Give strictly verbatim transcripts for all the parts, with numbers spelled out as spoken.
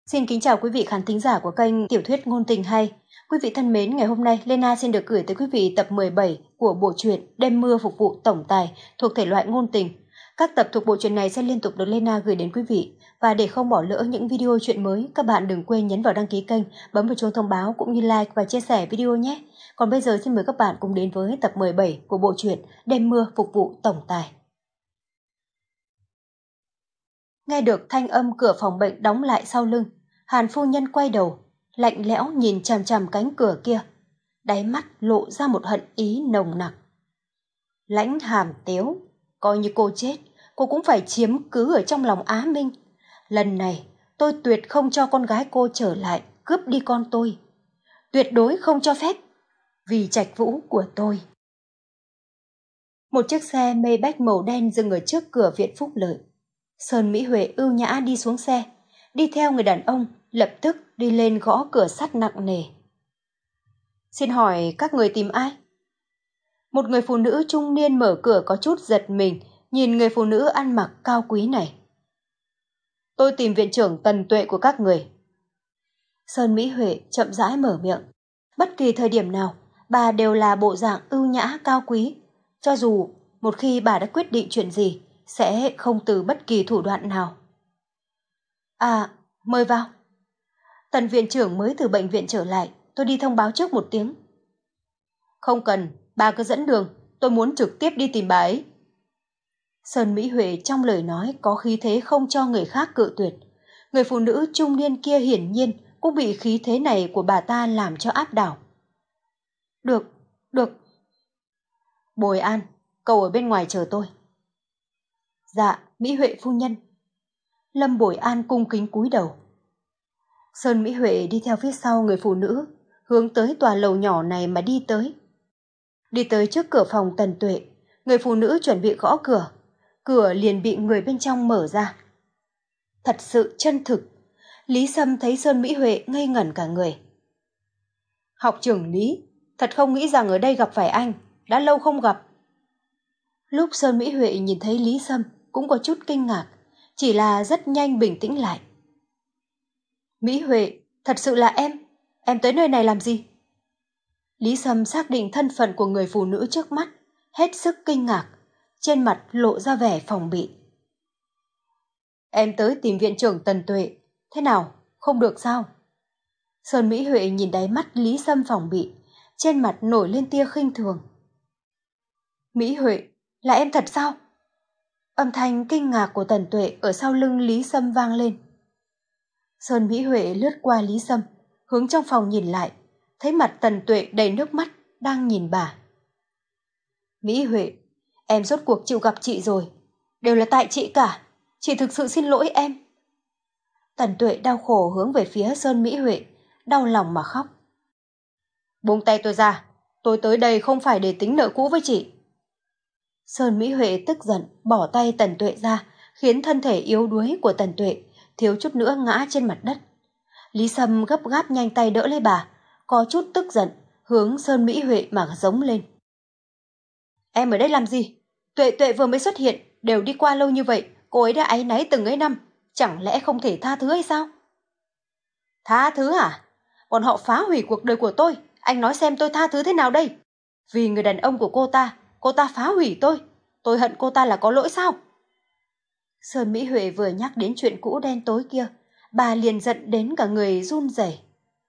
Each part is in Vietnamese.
Xin kính chào quý vị khán thính giả của kênh Tiểu thuyết ngôn tình hay. Quý vị thân mến, ngày hôm nay Lena xin được gửi tới quý vị tập mười bảy của bộ truyện Đêm mưa phục vụ tổng tài thuộc thể loại ngôn tình. Các tập thuộc bộ truyện này sẽ liên tục được Lena gửi đến quý vị. Và để không bỏ lỡ những video truyện mới, các bạn đừng quên nhấn vào đăng ký kênh, bấm vào chuông thông báo cũng như like và chia sẻ video nhé. Còn bây giờ xin mời các bạn cùng đến với tập mười bảy của bộ truyện Đêm mưa phục vụ tổng tài. Nghe được thanh âm cửa phòng bệnh đóng lại sau lưng, Hàn phu nhân quay đầu, lạnh lẽo nhìn chằm chằm cánh cửa kia, đáy mắt lộ ra một hận ý nồng nặc. Lãnh Hàm Tiếu, coi như cô chết, cô cũng phải chiếm cứ ở trong lòng Á Minh. Lần này, tôi tuyệt không cho con gái cô trở lại cướp đi con tôi. Tuyệt đối không cho phép, vì trạch vũ của tôi. Một chiếc xe Maybach màu đen dừng ở trước cửa viện Phúc Lợi. Sơn Mỹ Huệ ưu nhã đi xuống xe, đi theo người đàn ông, lập tức đi lên gõ cửa sắt nặng nề. Xin hỏi các người tìm ai? Một người phụ nữ trung niên mở cửa có chút giật mình, nhìn người phụ nữ ăn mặc cao quý này. Tôi tìm viện trưởng Tần Tuệ của các người. Sơn Mỹ Huệ chậm rãi mở miệng. Bất kỳ thời điểm nào, bà đều là bộ dạng ưu nhã cao quý. Cho dù một khi bà đã quyết định chuyện gì, sẽ không từ bất kỳ thủ đoạn nào. À, mời vào. Tần viện trưởng mới từ bệnh viện trở lại, tôi đi thông báo trước một tiếng. Không cần, bà cứ dẫn đường, tôi muốn trực tiếp đi tìm bà ấy. Sơn Mỹ Huệ trong lời nói có khí thế không cho người khác cự tuyệt. Người phụ nữ trung niên kia hiển nhiên cũng bị khí thế này của bà ta làm cho áp đảo. Được, được. Bồi An, cậu ở bên ngoài chờ tôi. Dạ, Mỹ Huệ phu nhân. Lâm Bồi An cung kính cúi đầu. Sơn Mỹ Huệ đi theo phía sau người phụ nữ, hướng tới tòa lầu nhỏ này mà đi tới. Đi tới trước cửa phòng Tần Tuệ, người phụ nữ chuẩn bị gõ cửa, cửa liền bị người bên trong mở ra. Thật sự chân thực, Lý Sâm thấy Sơn Mỹ Huệ ngây ngẩn cả người. Học trưởng Lý, thật không nghĩ rằng ở đây gặp phải anh, đã lâu không gặp. Lúc Sơn Mỹ Huệ nhìn thấy Lý Sâm cũng có chút kinh ngạc, chỉ là rất nhanh bình tĩnh lại. Mỹ Huệ, thật sự là em, em tới nơi này làm gì? Lý Sâm xác định thân phận của người phụ nữ trước mắt, hết sức kinh ngạc, trên mặt lộ ra vẻ phòng bị. Em tới tìm viện trưởng Tần Tuệ, thế nào, không được sao? Sơn Mỹ Huệ nhìn đáy mắt Lý Sâm phòng bị, trên mặt nổi lên tia khinh thường. Mỹ Huệ, là em thật sao? Âm thanh kinh ngạc của Tần Tuệ ở sau lưng Lý Sâm vang lên. Sơn Mỹ Huệ lướt qua Lý Sâm, hướng trong phòng nhìn lại, thấy mặt Tần Tuệ đầy nước mắt, đang nhìn bà. Mỹ Huệ, em rốt cuộc chịu gặp chị rồi, đều là tại chị cả, chị thực sự xin lỗi em. Tần Tuệ đau khổ hướng về phía Sơn Mỹ Huệ, đau lòng mà khóc. Buông tay tôi ra, tôi tới đây không phải để tính nợ cũ với chị. Sơn Mỹ Huệ tức giận bỏ tay Tần Tuệ ra, khiến thân thể yếu đuối của Tần Tuệ thiếu chút nữa ngã trên mặt đất. Lý Sâm gấp gáp nhanh tay đỡ lấy bà, có chút tức giận, hướng Sơn Mỹ Huệ mà giống lên. Em ở đây làm gì? Tuệ Tuệ vừa mới xuất hiện, đều đi qua lâu như vậy, cô ấy đã áy náy từng ấy năm, chẳng lẽ không thể tha thứ hay sao? Tha thứ hả? Bọn họ phá hủy cuộc đời của tôi, anh nói xem tôi tha thứ thế nào đây? Vì người đàn ông của cô ta, cô ta phá hủy tôi, tôi hận cô ta là có lỗi sao? Sơn Mỹ Huệ vừa nhắc đến chuyện cũ đen tối kia, bà liền giận đến cả người run rẩy.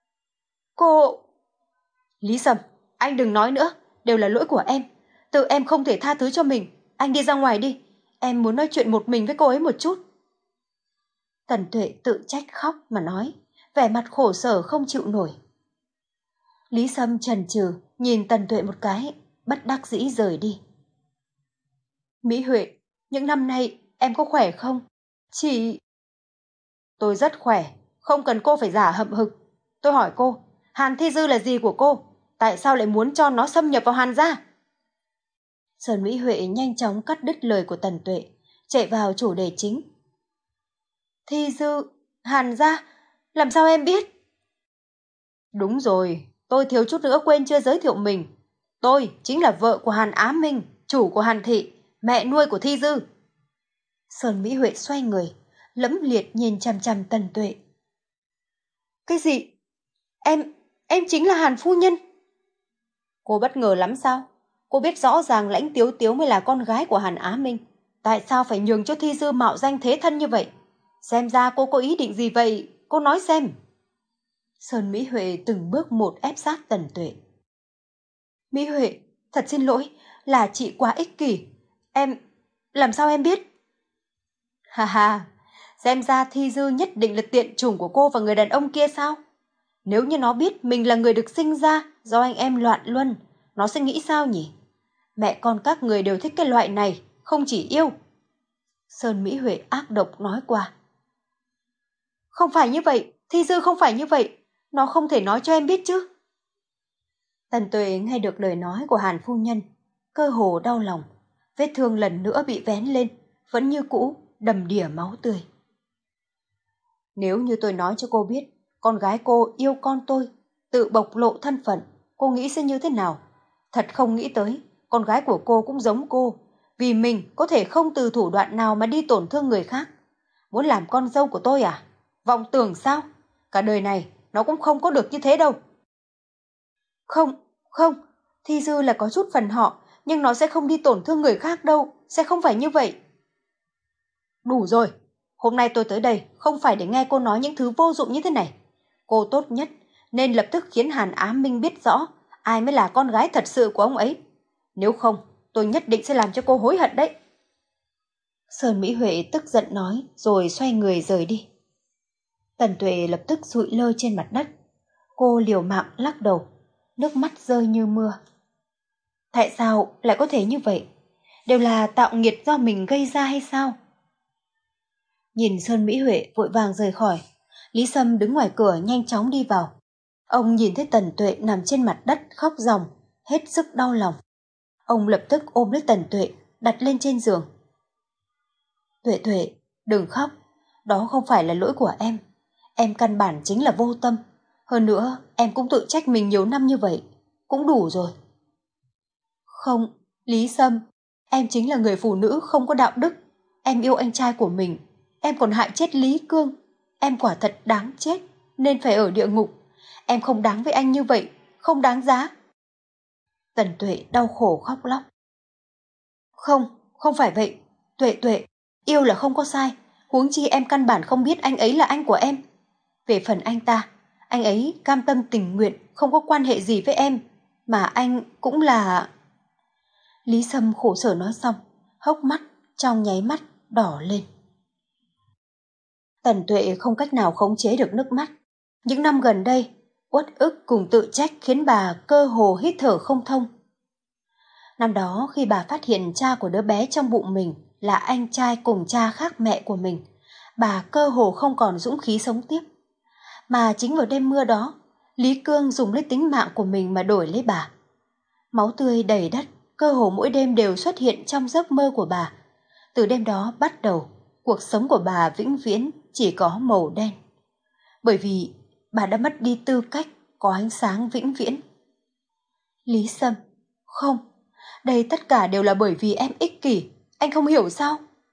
Cô... Lý Sâm, anh đừng nói nữa, đều là lỗi của em. Tự em không thể tha thứ cho mình, anh đi ra ngoài đi, em muốn nói chuyện một mình với cô ấy một chút. Tần Tuệ tự trách khóc mà nói, vẻ mặt khổ sở không chịu nổi. Lý Sâm chần chừ nhìn Tần Tuệ một cái, bất đắc dĩ rời đi. Mỹ Huệ, những năm nay em có khỏe không? Chị... Tôi rất khỏe, không cần cô phải giả hậm hực. Tôi hỏi cô, Hàn Thi Dư là gì của cô? Tại sao lại muốn cho nó xâm nhập vào Hàn gia? Sơn Mỹ Huệ nhanh chóng cắt đứt lời của Tần Tuệ, chạy vào chủ đề chính. Thi Dư, Hàn gia, làm sao em biết? Đúng rồi, tôi thiếu chút nữa quên chưa giới thiệu mình. Tôi chính là vợ của Hàn Á Minh, chủ của Hàn Thị, mẹ nuôi của Thi Dư. Sơn Mỹ Huệ xoay người, lẫm liệt nhìn chằm chằm Tần Tuệ. Cái gì? Em, em chính là Hàn phu nhân. Cô bất ngờ lắm sao? Cô biết rõ ràng Lãnh Tiếu Tiếu mới là con gái của Hàn Á Minh. Tại sao phải nhường cho Thi Dư mạo danh thế thân như vậy? Xem ra cô có ý định gì vậy? Cô nói xem. Sơn Mỹ Huệ từng bước một ép sát Tần Tuệ. Mỹ Huệ, thật xin lỗi, là chị quá ích kỷ. Em, làm sao em biết? Ha ha, xem ra Thi Dư nhất định là tiện chủng của cô và người đàn ông kia sao? Nếu như nó biết mình là người được sinh ra do anh em loạn luân, nó sẽ nghĩ sao nhỉ? Mẹ con các người đều thích cái loại này, không chỉ yêu. Sơn Mỹ Huệ ác độc nói qua. Không phải như vậy, Thi Dư không phải như vậy. Nó không thể nói cho em biết chứ. Tần Tuệ nghe được lời nói của Hàn phu nhân, cơ hồ đau lòng. Vết thương lần nữa bị vén lên, vẫn như cũ, đầm đìa máu tươi. Nếu như tôi nói cho cô biết, con gái cô yêu con tôi, tự bộc lộ thân phận, cô nghĩ sẽ như thế nào? Thật không nghĩ tới, con gái của cô cũng giống cô, vì mình có thể không từ thủ đoạn nào mà đi tổn thương người khác. Muốn làm con dâu của tôi à? Vọng tưởng sao? Cả đời này nó cũng không có được như thế đâu. Không, không, Thi Dư là có chút phần họ, nhưng nó sẽ không đi tổn thương người khác đâu, sẽ không phải như vậy. Đủ rồi, hôm nay tôi tới đây không phải để nghe cô nói những thứ vô dụng như thế này. Cô tốt nhất nên lập tức khiến Hàn Á Minh biết rõ ai mới là con gái thật sự của ông ấy. Nếu không, tôi nhất định sẽ làm cho cô hối hận đấy. Sơn Mỹ Huệ tức giận nói rồi xoay người rời đi. Tần Tuệ lập tức sụi lơ trên mặt đất. Cô liều mạng lắc đầu, nước mắt rơi như mưa. Tại sao lại có thể như vậy? Đều là tạo nghiệt do mình gây ra hay sao? Nhìn Sơn Mỹ Huệ vội vàng rời khỏi, Lý Sâm đứng ngoài cửa nhanh chóng đi vào. Ông nhìn thấy Tần Tuệ nằm trên mặt đất khóc ròng, hết sức đau lòng. Ông lập tức ôm lấy Tần Tuệ, đặt lên trên giường. Tuệ Tuệ, đừng khóc, đó không phải là lỗi của em. Em căn bản chính là vô tâm. Hơn nữa, em cũng tự trách mình nhiều năm như vậy, cũng đủ rồi. Không, Lý Sâm, em chính là người phụ nữ không có đạo đức. Em yêu anh trai của mình, em còn hại chết Lý Cương. Em quả thật đáng chết, nên phải ở địa ngục. Em không đáng với anh như vậy, không đáng giá. Tần Tuệ đau khổ khóc lóc. Không, không phải vậy. Tuệ Tuệ, yêu là không có sai. Huống chi em căn bản không biết anh ấy là anh của em. Về phần anh ta, anh ấy cam tâm tình nguyện, không có quan hệ gì với em. Mà anh cũng là... Lý Sâm khổ sở nói xong, hốc mắt trong nháy mắt đỏ lên. Tần Tuệ không cách nào khống chế được nước mắt. Những năm gần đây, uất ức cùng tự trách khiến bà cơ hồ hít thở không thông. Năm đó khi bà phát hiện cha của đứa bé trong bụng mình là anh trai cùng cha khác mẹ của mình, bà cơ hồ không còn dũng khí sống tiếp. Mà chính vào đêm mưa đó, Lý Cương dùng lấy tính mạng của mình mà đổi lấy bà. Máu tươi đầy đất, cơ hồ mỗi đêm đều xuất hiện trong giấc mơ của bà. Từ đêm đó bắt đầu, cuộc sống của bà vĩnh viễn chỉ có màu đen. Bởi vì bà đã mất đi tư cách có ánh sáng vĩnh viễn. Lý Sâm, không, đây tất cả đều là bởi vì em ích kỷ, anh không hiểu sao?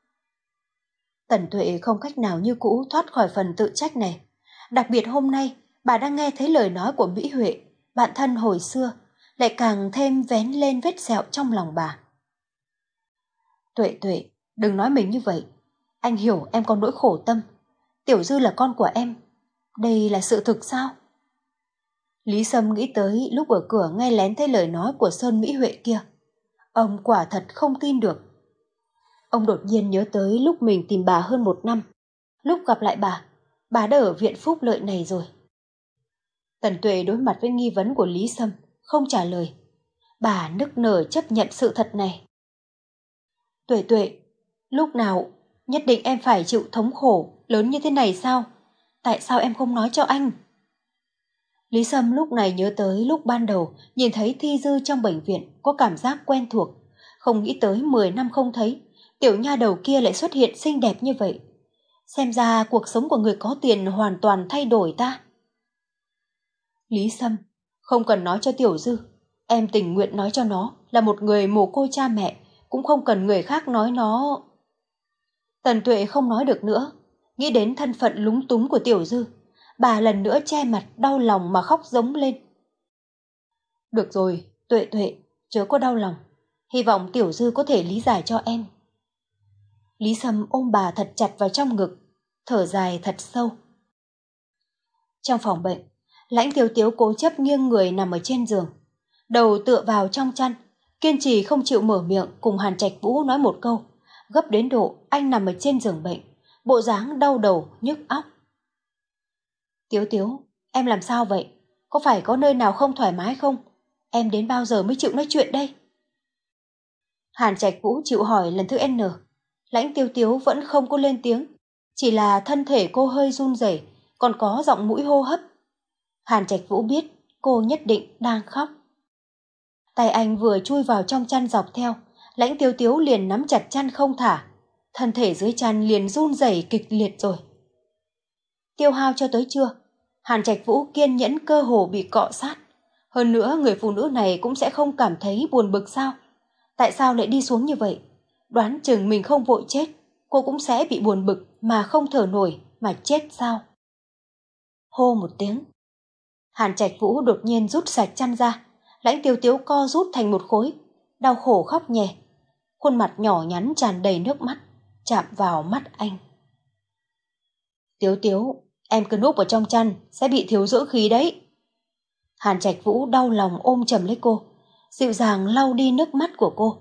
Tần Tuệ không cách nào như cũ thoát khỏi phần tự trách này. Đặc biệt hôm nay, bà đang nghe thấy lời nói của Mỹ Huệ, bạn thân hồi xưa, lại càng thêm vén lên vết sẹo trong lòng bà. Tuệ Tuệ, đừng nói mình như vậy. Anh hiểu em có nỗi khổ tâm. Tiểu Dư là con của em. Đây là sự thực sao? Lý Sâm nghĩ tới lúc ở cửa nghe lén thấy lời nói của Sơn Mỹ Huệ kia. Ông quả thật không tin được. Ông đột nhiên nhớ tới lúc mình tìm bà hơn một năm. Lúc gặp lại bà, bà đã ở viện phúc lợi này rồi. Tần Tuệ đối mặt với nghi vấn của Lý Sâm, không trả lời. Bà nức nở chấp nhận sự thật này. Tuệ Tuệ, lúc nào nhất định em phải chịu thống khổ lớn như thế này sao? Tại sao em không nói cho anh? Lý Sâm lúc này nhớ tới lúc ban đầu nhìn thấy Thi Dư trong bệnh viện, có cảm giác quen thuộc. Không nghĩ tới mười năm không thấy, tiểu nha đầu kia lại xuất hiện xinh đẹp như vậy. Xem ra cuộc sống của người có tiền hoàn toàn thay đổi ta. Lý Sâm, không cần nói cho Tiểu Dư. Em tình nguyện nói cho nó là một người mồ côi cha mẹ, cũng không cần người khác nói nó. Tần Tuệ không nói được nữa, nghĩ đến thân phận lúng túng của Tiểu Dư. bà lần nữa che mặt đau lòng mà khóc giống lên. Được rồi, Tuệ Tuệ, chớ có đau lòng. Hy vọng Tiểu Dư có thể lý giải cho em. Lý Sâm ôm bà thật chặt vào trong ngực, thở dài thật sâu. Trong phòng bệnh, Lãnh Tiếu Tiếu cố chấp nghiêng người nằm ở trên giường, đầu tựa vào trong chăn, kiên trì không chịu mở miệng cùng Hàn Trạch Vũ nói một câu, gấp đến độ anh nằm ở trên giường bệnh, bộ dáng đau đầu nhức óc. Tiếu Tiếu, em làm sao vậy? Có phải có nơi nào không thoải mái không? Em đến bao giờ mới chịu nói chuyện đây? Hàn Trạch Vũ chịu hỏi lần thứ N. Lãnh Tiếu Tiếu vẫn không có lên tiếng, chỉ là thân thể cô hơi run rẩy, còn có giọng mũi hô hấp. Hàn Trạch Vũ biết cô nhất định đang khóc. Tay anh vừa chui vào trong chăn dọc theo, Lãnh Tiếu Tiếu liền nắm chặt chăn không thả, thân thể dưới chăn liền run rẩy kịch liệt rồi. Tiêu hao cho tới trưa, Hàn Trạch Vũ kiên nhẫn cơ hồ bị cọ sát. Hơn nữa người phụ nữ này cũng sẽ không cảm thấy buồn bực sao? Tại sao lại đi xuống như vậy? Đoán chừng mình không vội chết, cô cũng sẽ bị buồn bực mà không thở nổi mà chết sao? Hô một tiếng. Hàn Trạch Vũ đột nhiên rút sạch chăn ra, Lãnh Tiếu Tiếu co rút thành một khối, đau khổ khóc nhè. Khuôn mặt nhỏ nhắn tràn đầy nước mắt, chạm vào mắt anh. Tiếu Tiếu, em cứ núp ở trong chăn sẽ bị thiếu dưỡng khí đấy. Hàn Trạch Vũ đau lòng ôm chầm lấy cô, dịu dàng lau đi nước mắt của cô.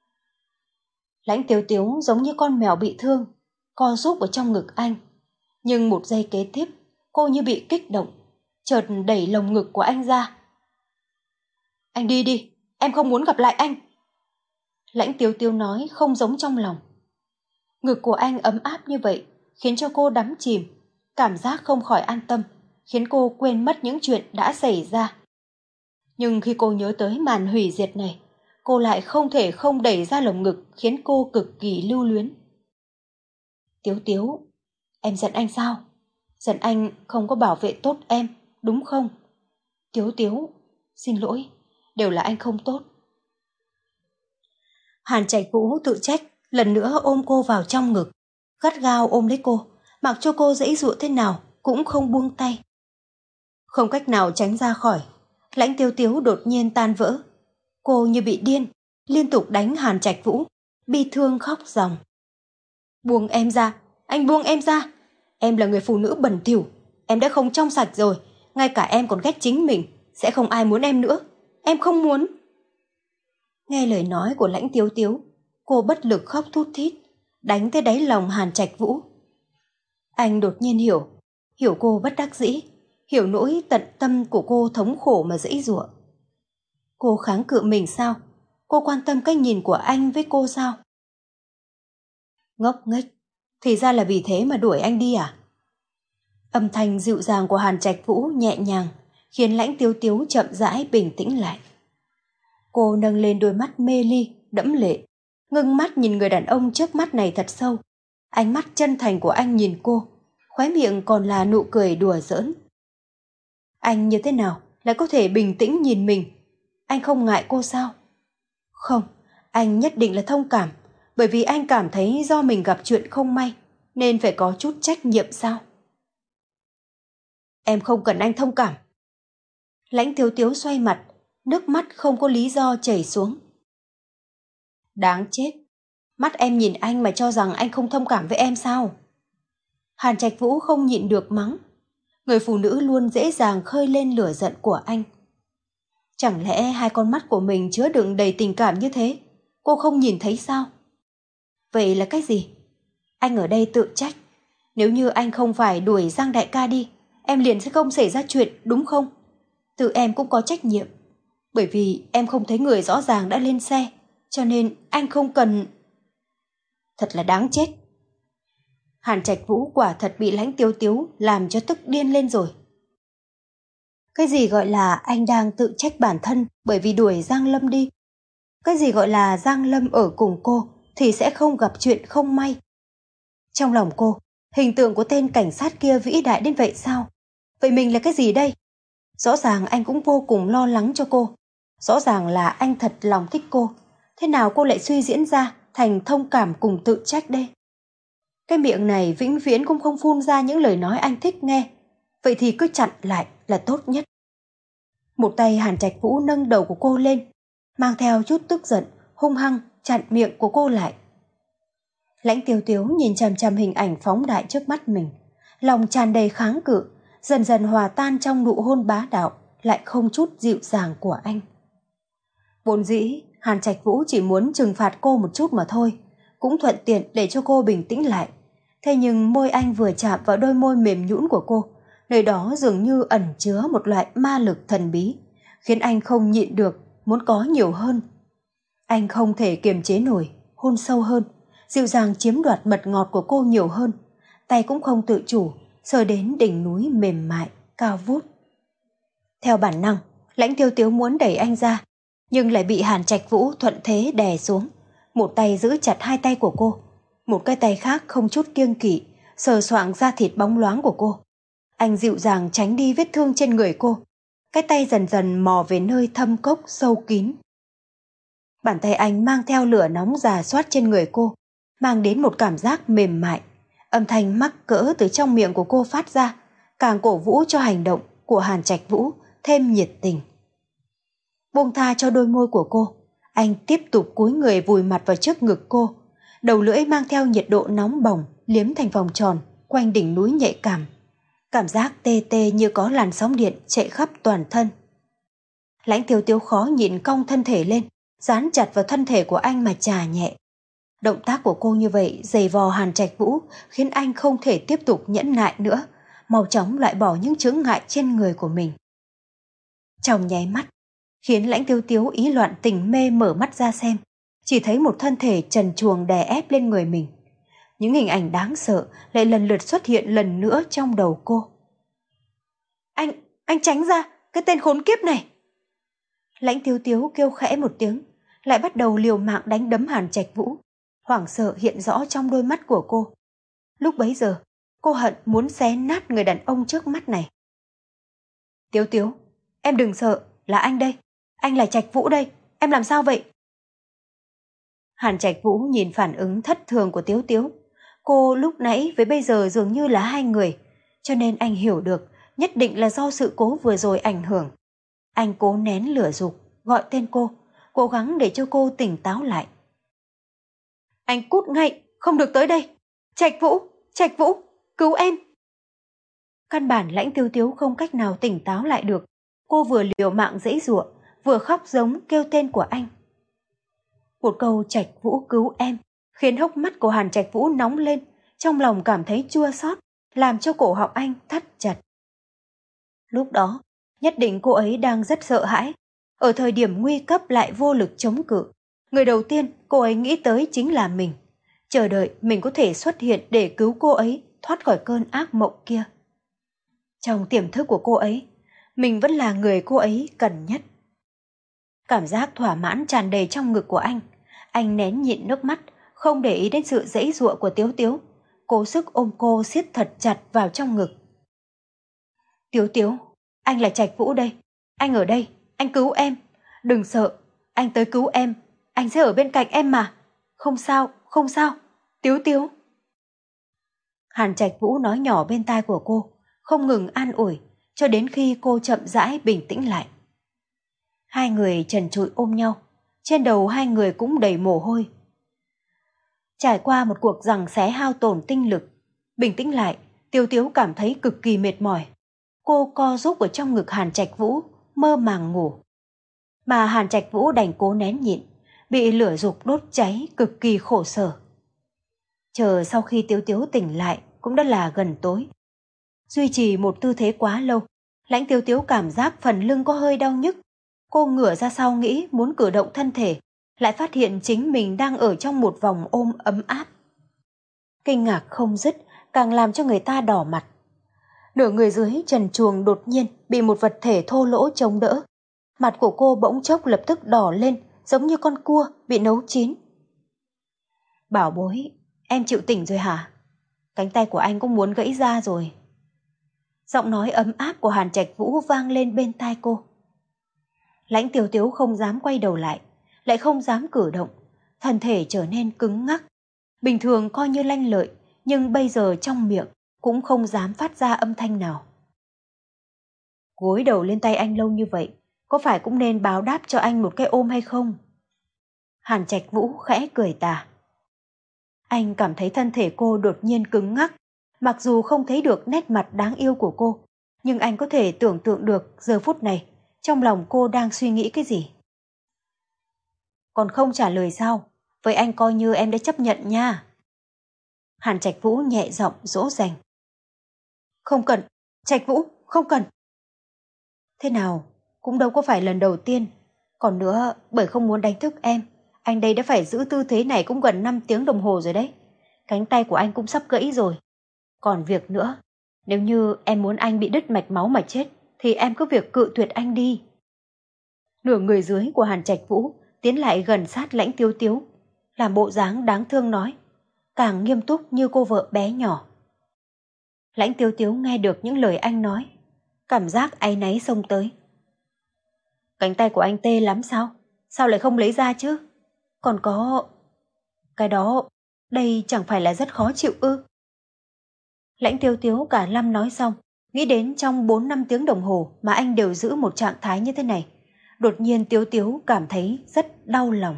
Lãnh Tiếu Tiếu giống như con mèo bị thương, co rúm ở trong ngực anh. Nhưng một giây kế tiếp, cô như bị kích động, chợt đẩy lồng ngực của anh ra. Anh đi đi, em không muốn gặp lại anh. Lãnh Tiếu Tiếu nói không giống trong lòng. Ngực của anh ấm áp như vậy, khiến cho cô đắm chìm, cảm giác không khỏi an tâm, khiến cô quên mất những chuyện đã xảy ra. Nhưng khi cô nhớ tới màn hủy diệt này, cô lại không thể không đẩy ra lồng ngực, khiến cô cực kỳ lưu luyến. Tiếu Tiếu, em giận anh sao? Giận anh không có bảo vệ tốt em, đúng không? Tiếu Tiếu, xin lỗi, đều là anh không tốt. Hàn Trạch Vũ tự trách, lần nữa ôm cô vào trong ngực, gắt gao ôm lấy cô, mặc cho cô giãy giụa thế nào cũng không buông tay. Không cách nào tránh ra khỏi, Lãnh Tiếu Tiếu đột nhiên tan vỡ. Cô như bị điên, liên tục đánh Hàn Trạch Vũ, bi thương khóc ròng. Buông em ra, anh buông em ra. Em là người phụ nữ bẩn thỉu, em đã không trong sạch rồi, ngay cả em còn ghét chính mình, sẽ không ai muốn em nữa. Em không muốn. Nghe lời nói của Lãnh Tiếu Tiếu, cô bất lực khóc thút thít, đánh tới đáy lòng Hàn Trạch Vũ. Anh đột nhiên hiểu, hiểu cô bất đắc dĩ, hiểu nỗi tận tâm của cô thống khổ mà giãy giụa. Cô kháng cự mình sao? Cô quan tâm cách nhìn của anh với cô sao? Ngốc nghếch, thì ra là vì thế mà đuổi anh đi à? Âm thanh dịu dàng của Hàn Trạch Vũ nhẹ nhàng, khiến Lãnh Tiếu Tiếu chậm rãi bình tĩnh lại. Cô nâng lên đôi mắt mê ly, đẫm lệ, ngưng mắt nhìn người đàn ông trước mắt này thật sâu. Ánh mắt chân thành của anh nhìn cô, khóe miệng còn là nụ cười đùa giỡn. Anh như thế nào lại có thể bình tĩnh nhìn mình? Anh không ngại cô sao? Không, anh nhất định là thông cảm, bởi vì anh cảm thấy do mình gặp chuyện không may, nên phải có chút trách nhiệm sao? Em không cần anh thông cảm. Lãnh Tiếu Tiếu xoay mặt, nước mắt không có lý do chảy xuống. Đáng chết, mắt em nhìn anh mà cho rằng anh không thông cảm với em sao? Hàn Trạch Vũ không nhịn được mắng. Người phụ nữ luôn dễ dàng khơi lên lửa giận của anh. Chẳng lẽ hai con mắt của mình chứa đựng đầy tình cảm như thế, cô không nhìn thấy sao? Vậy là cái gì? Anh ở đây tự trách. Nếu như anh không phải đuổi Giang đại ca đi, em liền sẽ không xảy ra chuyện, đúng không? Tự em cũng có trách nhiệm. Bởi vì em không thấy người rõ ràng đã lên xe, cho nên anh không cần... Thật là đáng chết. Hàn Trạch Vũ quả thật bị Lãnh Tiếu Tiếu làm cho tức điên lên rồi. Cái gì gọi là anh đang tự trách bản thân bởi vì đuổi Giang Lâm đi? Cái gì gọi là Giang Lâm ở cùng cô thì sẽ không gặp chuyện không may? Trong lòng cô, hình tượng của tên cảnh sát kia vĩ đại đến vậy sao? Vậy mình là cái gì đây? Rõ ràng anh cũng vô cùng lo lắng cho cô. Rõ ràng là anh thật lòng thích cô. Thế nào cô lại suy diễn ra thành thông cảm cùng tự trách đây? Cái miệng này vĩnh viễn cũng không phun ra những lời nói anh thích nghe. vậy thì cứ chặn lại là tốt nhất. Một tay Hàn Trạch Vũ nâng đầu của cô lên, mang theo chút tức giận, hung hăng chặn miệng của cô lại. Lãnh Tiêu Tiếu nhìn chằm chằm hình ảnh phóng đại trước mắt mình, lòng tràn đầy kháng cự, dần dần hòa tan trong nụ hôn bá đạo, lại không chút dịu dàng của anh. Vốn dĩ, Hàn Trạch Vũ chỉ muốn trừng phạt cô một chút mà thôi, cũng thuận tiện để cho cô bình tĩnh lại. Thế nhưng môi anh vừa chạm vào đôi môi mềm nhũn của cô, nơi đó dường như ẩn chứa một loại ma lực thần bí, khiến anh không nhịn được, muốn có nhiều hơn. Anh không thể kiềm chế nổi, hôn sâu hơn, dịu dàng chiếm đoạt mật ngọt của cô nhiều hơn, tay cũng không tự chủ, sờ đến đỉnh núi mềm mại, cao vút. Theo bản năng, Lãnh Tiêu Tiếu muốn đẩy anh ra, nhưng lại bị Hàn Trạch Vũ thuận thế đè xuống. Một tay giữ chặt hai tay của cô, một cái tay khác không chút kiêng kỵ sờ soạng da thịt bóng loáng của cô. Anh dịu dàng tránh đi vết thương trên người cô, cái tay dần dần mò về nơi thâm cốc sâu kín. Bàn tay anh mang theo lửa nóng rà soát trên người cô, mang đến một cảm giác mềm mại. Âm thanh mắc cỡ từ trong miệng của cô phát ra, càng cổ vũ cho hành động của Hàn Trạch Vũ thêm nhiệt tình. Buông tha cho đôi môi của cô, anh tiếp tục cúi người vùi mặt vào trước ngực cô, đầu lưỡi mang theo nhiệt độ nóng bỏng liếm thành vòng tròn quanh đỉnh núi nhạy cảm. Cảm giác tê tê như có làn sóng điện chạy khắp toàn thân. Lãnh Tiêu Tiếu khó nhịn cong thân thể lên, dán chặt vào thân thể của anh mà chà nhẹ. Động tác của cô như vậy giày vò Hàn Trạch Vũ, khiến anh không thể tiếp tục nhẫn nại nữa, mau chóng loại bỏ những chướng ngại trên người của mình. Trong nháy mắt, khiến Lãnh Tiêu Tiếu ý loạn tình mê mở mắt ra xem, chỉ thấy một thân thể trần truồng đè ép lên người mình. Những hình ảnh đáng sợ lại lần lượt xuất hiện lần nữa trong đầu cô. Anh, anh tránh ra, cái tên khốn kiếp này! Lãnh Tiêu Tiếu kêu khẽ một tiếng, lại bắt đầu liều mạng đánh đấm Hàn Trạch Vũ. Hoảng sợ hiện rõ trong đôi mắt của cô. Lúc bấy giờ, cô hận muốn xé nát người đàn ông trước mắt này. Tiếu Tiếu, em đừng sợ, là anh đây. Anh là Trạch Vũ đây, em làm sao vậy? Hàn Trạch Vũ nhìn phản ứng thất thường của Tiếu Tiếu. Cô lúc nãy với bây giờ dường như là hai người, cho nên anh hiểu được nhất định là do sự cố vừa rồi ảnh hưởng. Anh cố nén lửa dục, gọi tên cô, cố gắng để cho cô tỉnh táo lại. Anh cút ngay, không được tới đây. Trạch Vũ, Trạch Vũ, cứu em. Căn bản Lãnh Tiêu Tiếu không cách nào tỉnh táo lại được. Cô vừa liều mạng giãy giụa, vừa khóc giống kêu tên của anh. Một câu Trạch Vũ cứu em khiến hốc mắt của Hàn Trạch Vũ nóng lên, trong lòng cảm thấy chua xót, làm cho cổ họng anh thắt chặt. Lúc đó, nhất định cô ấy đang rất sợ hãi, ở thời điểm nguy cấp lại vô lực chống cự. Người đầu tiên cô ấy nghĩ tới chính là mình, chờ đợi mình có thể xuất hiện để cứu cô ấy thoát khỏi cơn ác mộng kia. Trong tiềm thức của cô ấy, mình vẫn là người cô ấy cần nhất. Cảm giác thỏa mãn tràn đầy trong ngực của anh, anh nén nhịn nước mắt, không để ý đến sự giãy giụa của Tiếu Tiếu, cố sức ôm cô siết thật chặt vào trong ngực. Tiếu Tiếu, anh là Trạch Vũ đây, anh ở đây, anh cứu em, đừng sợ, anh tới cứu em, anh sẽ ở bên cạnh em mà, không sao, không sao, Tiếu Tiếu. Hàn Trạch Vũ nói nhỏ bên tai của cô, không ngừng an ủi, cho đến khi cô chậm rãi bình tĩnh lại. Hai người trần trụi ôm nhau, trên đầu hai người cũng đầy mồ hôi. Trải qua một cuộc giằng xé hao tổn tinh lực, bình tĩnh lại, Tiếu Tiếu cảm thấy cực kỳ mệt mỏi. Cô co rúm ở trong ngực Hàn Trạch Vũ, mơ màng ngủ. Mà Hàn Trạch Vũ đành cố nén nhịn, bị lửa dục đốt cháy cực kỳ khổ sở. Chờ sau khi Tiếu Tiếu tỉnh lại cũng đã là gần tối. Duy trì một tư thế quá lâu, Lãnh Tiếu Tiếu cảm giác phần lưng có hơi đau nhức. Cô ngửa ra sau nghĩ muốn cử động thân thể, lại phát hiện chính mình đang ở trong một vòng ôm ấm áp. Kinh ngạc không dứt, càng làm cho người ta đỏ mặt. Nửa người dưới trần truồng đột nhiên bị một vật thể thô lỗ chống đỡ. Mặt của cô bỗng chốc lập tức đỏ lên, giống như con cua bị nấu chín. Bảo bối, em chịu tỉnh rồi hả? Cánh tay của anh cũng muốn gãy ra rồi. Giọng nói ấm áp của Hàn Trạch Vũ vang lên bên tai cô. Lãnh Tiêu Tiếu không dám quay đầu lại, lại không dám cử động, thân thể trở nên cứng ngắc. Bình thường coi như lanh lợi, nhưng bây giờ trong miệng cũng không dám phát ra âm thanh nào. Gối đầu lên tay anh lâu như vậy, có phải cũng nên báo đáp cho anh một cái ôm hay không? Hàn Trạch Vũ khẽ cười tà. Anh cảm thấy thân thể cô đột nhiên cứng ngắc, mặc dù không thấy được nét mặt đáng yêu của cô, nhưng anh có thể tưởng tượng được giờ phút này, trong lòng cô đang suy nghĩ cái gì. Còn không trả lời sao? Vậy anh coi như em đã chấp nhận nha. Hàn Trạch Vũ nhẹ giọng dỗ dành. Không cần, Trạch Vũ, không cần. Thế nào, cũng đâu có phải lần đầu tiên. Còn nữa, bởi không muốn đánh thức em, anh đây đã phải giữ tư thế này cũng gần năm tiếng đồng hồ rồi đấy. Cánh tay của anh cũng sắp gãy rồi. Còn việc nữa, nếu như em muốn anh bị đứt mạch máu mà chết, thì em cứ việc cự tuyệt anh đi. Nửa người dưới của Hàn Trạch Vũ tiến lại gần sát Lãnh Tiếu Tiếu, làm bộ dáng đáng thương nói, càng nghiêm túc như cô vợ bé nhỏ. Lãnh Tiếu Tiếu nghe được những lời anh nói, cảm giác áy náy xông tới. Cánh tay của anh tê lắm sao? Sao lại không lấy ra chứ? Còn có... Cái đó, đây chẳng phải là rất khó chịu ư? Lãnh Tiếu Tiếu cả lâm nói xong, nghĩ đến trong bốn năm tiếng đồng hồ mà anh đều giữ một trạng thái như thế này. Đột nhiên Tiếu Tiếu cảm thấy rất đau lòng.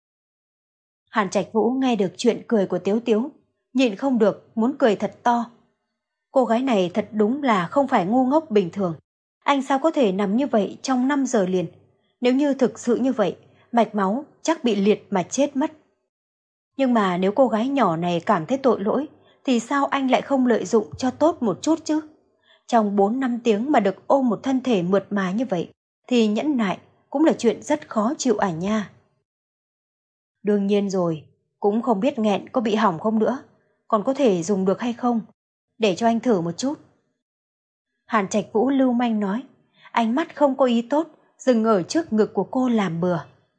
Hàn Trạch Vũ nghe được chuyện cười của Tiếu Tiếu, nhịn không được muốn cười thật to. Cô gái này thật đúng là không phải ngu ngốc bình thường. Anh sao có thể nằm như vậy trong năm giờ liền? Nếu như thực sự như vậy, mạch máu chắc bị liệt mà chết mất. Nhưng mà nếu cô gái nhỏ này cảm thấy tội lỗi, thì sao anh lại không lợi dụng cho tốt một chút chứ? Trong bốn năm tiếng mà được ôm một thân thể mượt mà như vậy, thì nhẫn nại cũng là chuyện rất khó chịu à nha. Đương nhiên rồi, cũng không biết nghẹn có bị hỏng không nữa, còn có thể dùng được hay không, để cho anh thử một chút. Hàn Trạch Vũ lưu manh nói, ánh mắt không có ý tốt, dừng ở trước ngực của cô làm bừa.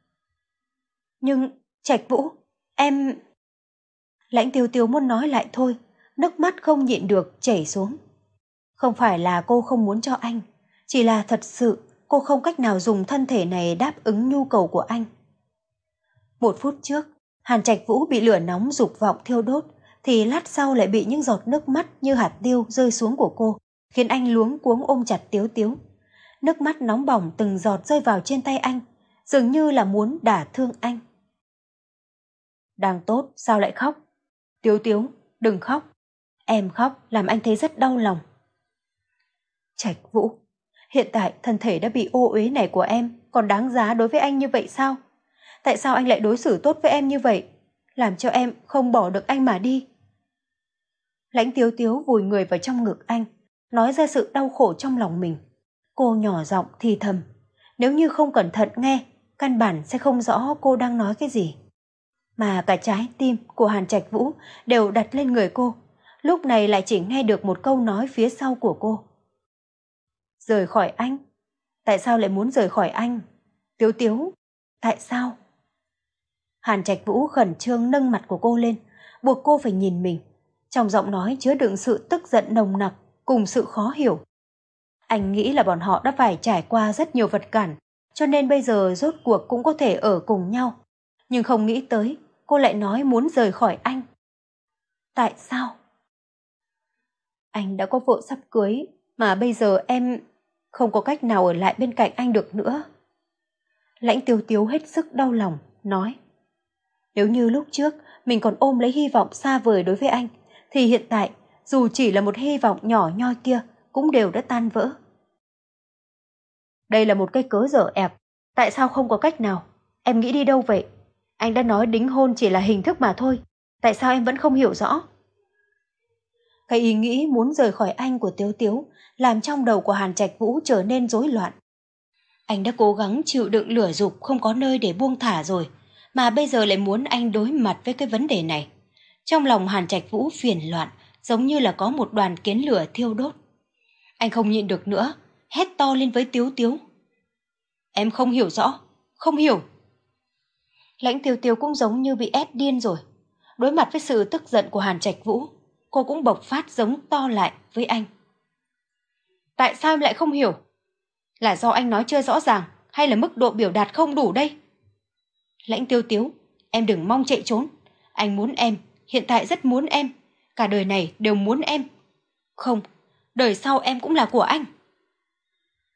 Nhưng, Trạch Vũ, em... Lãnh Tiếu Tiếu muốn nói lại thôi, nước mắt không nhịn được chảy xuống. Không phải là cô không muốn cho anh, chỉ là thật sự cô không cách nào dùng thân thể này đáp ứng nhu cầu của anh. Một phút trước, Hàn Trạch Vũ bị lửa nóng dục vọng thiêu đốt, thì lát sau lại bị những giọt nước mắt như hạt tiêu rơi xuống của cô, khiến anh luống cuống ôm chặt Tiếu Tiếu. Nước mắt nóng bỏng từng giọt rơi vào trên tay anh, dường như là muốn đả thương anh. Đang tốt, sao lại khóc? Tiếu Tiếu, đừng khóc. Em khóc làm anh thấy rất đau lòng. Trạch Vũ, hiện tại thân thể đã bị ô uế này của em còn đáng giá đối với anh như vậy sao? Tại sao anh lại đối xử tốt với em như vậy, làm cho em không bỏ được anh mà đi? Lãnh Tiếu Tiếu vùi người vào trong ngực anh, nói ra sự đau khổ trong lòng mình. Cô nhỏ giọng thì thầm, nếu như không cẩn thận nghe, căn bản sẽ không rõ cô đang nói cái gì. Mà cả trái tim của Hàn Trạch Vũ đều đặt lên người cô, lúc này lại chỉ nghe được một câu nói phía sau của cô. Rời khỏi anh? Tại sao lại muốn rời khỏi anh? Tiếu Tiếu, tại sao? Hàn Trạch Vũ khẩn trương nâng mặt của cô lên, buộc cô phải nhìn mình. Trong giọng nói chứa đựng sự tức giận nồng nặc cùng sự khó hiểu. Anh nghĩ là bọn họ đã phải trải qua rất nhiều vật cản, cho nên bây giờ rốt cuộc cũng có thể ở cùng nhau. Nhưng không nghĩ tới, cô lại nói muốn rời khỏi anh. Tại sao? Anh đã có vợ sắp cưới, mà bây giờ em không có cách nào ở lại bên cạnh anh được nữa. Lãnh Tiếu Tiếu hết sức đau lòng, nói. Nếu như lúc trước mình còn ôm lấy hy vọng xa vời đối với anh, thì hiện tại, dù chỉ là một hy vọng nhỏ nhoi kia, cũng đều đã tan vỡ. Đây là một cái cớ dở ẹp, tại sao không có cách nào? Em nghĩ đi đâu vậy? Anh đã nói đính hôn chỉ là hình thức mà thôi, tại sao em vẫn không hiểu rõ? Cái ý nghĩ muốn rời khỏi anh của Tiếu Tiếu làm trong đầu của Hàn Trạch Vũ trở nên rối loạn. Anh đã cố gắng chịu đựng lửa dục không có nơi để buông thả rồi, mà bây giờ lại muốn anh đối mặt với cái vấn đề này. Trong lòng Hàn Trạch Vũ phiền loạn, giống như là có một đoàn kiến lửa thiêu đốt. Anh không nhịn được nữa, hét to lên với Tiếu Tiếu. Em không hiểu rõ, không hiểu. Lãnh Tiếu Tiếu cũng giống như bị ép điên rồi. Đối mặt với sự tức giận của Hàn Trạch Vũ, cô cũng bộc phát giống to lại với anh. Tại sao em lại không hiểu? Là do anh nói chưa rõ ràng, hay là mức độ biểu đạt không đủ đây? Lãnh Tiếu Tiếu, em đừng mong chạy trốn. Anh muốn em, hiện tại rất muốn em. Cả đời này đều muốn em. Không, đời sau em cũng là của anh.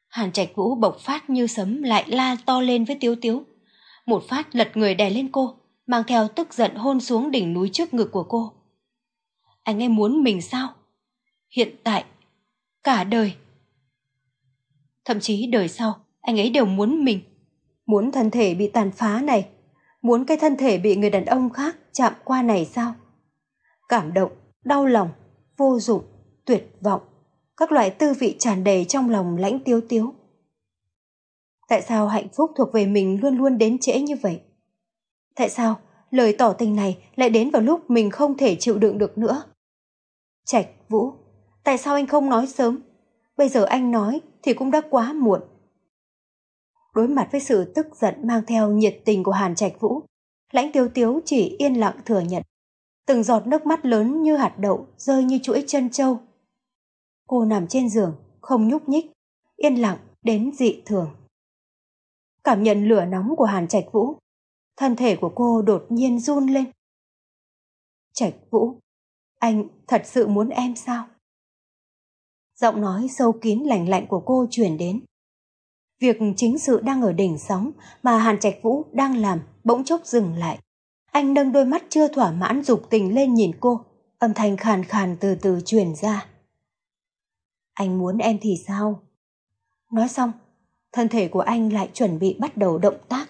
Hàn Trạch Vũ bộc phát như sấm lại la to lên với Tiếu Tiếu. Một phát lật người đè lên cô, mang theo tức giận hôn xuống đỉnh núi trước ngực của cô. Anh ấy muốn mình sao? Hiện tại, cả đời. Thậm chí đời sau, anh ấy đều muốn mình. Muốn thân thể bị tàn phá này, muốn cái thân thể bị người đàn ông khác chạm qua này sao? Cảm động, đau lòng, vô dụng, tuyệt vọng, các loại tư vị tràn đầy trong lòng Lãnh Tiếu Tiếu. Tại sao hạnh phúc thuộc về mình luôn luôn đến trễ như vậy? Tại sao lời tỏ tình này lại đến vào lúc mình không thể chịu đựng được nữa? Trạch Vũ, tại sao anh không nói sớm? Bây giờ anh nói thì cũng đã quá muộn. Đối mặt với sự tức giận mang theo nhiệt tình của Hàn Trạch Vũ, Lãnh Tiếu Tiếu chỉ yên lặng thừa nhận. Từng giọt nước mắt lớn như hạt đậu rơi như chuỗi chân châu. Cô nằm trên giường, không nhúc nhích, yên lặng đến dị thường. Cảm nhận lửa nóng của Hàn Trạch Vũ, thân thể của cô đột nhiên run lên. Trạch Vũ, anh thật sự muốn em sao? Giọng nói sâu kín lạnh lạnh của cô truyền đến. Việc chính sự đang ở đỉnh sóng mà Hàn Trạch Vũ đang làm bỗng chốc dừng lại. Anh nâng đôi mắt chưa thỏa mãn dục tình lên nhìn cô, âm thanh khàn khàn từ từ truyền ra. Anh muốn em thì sao? Nói xong, thân thể của anh lại chuẩn bị bắt đầu động tác.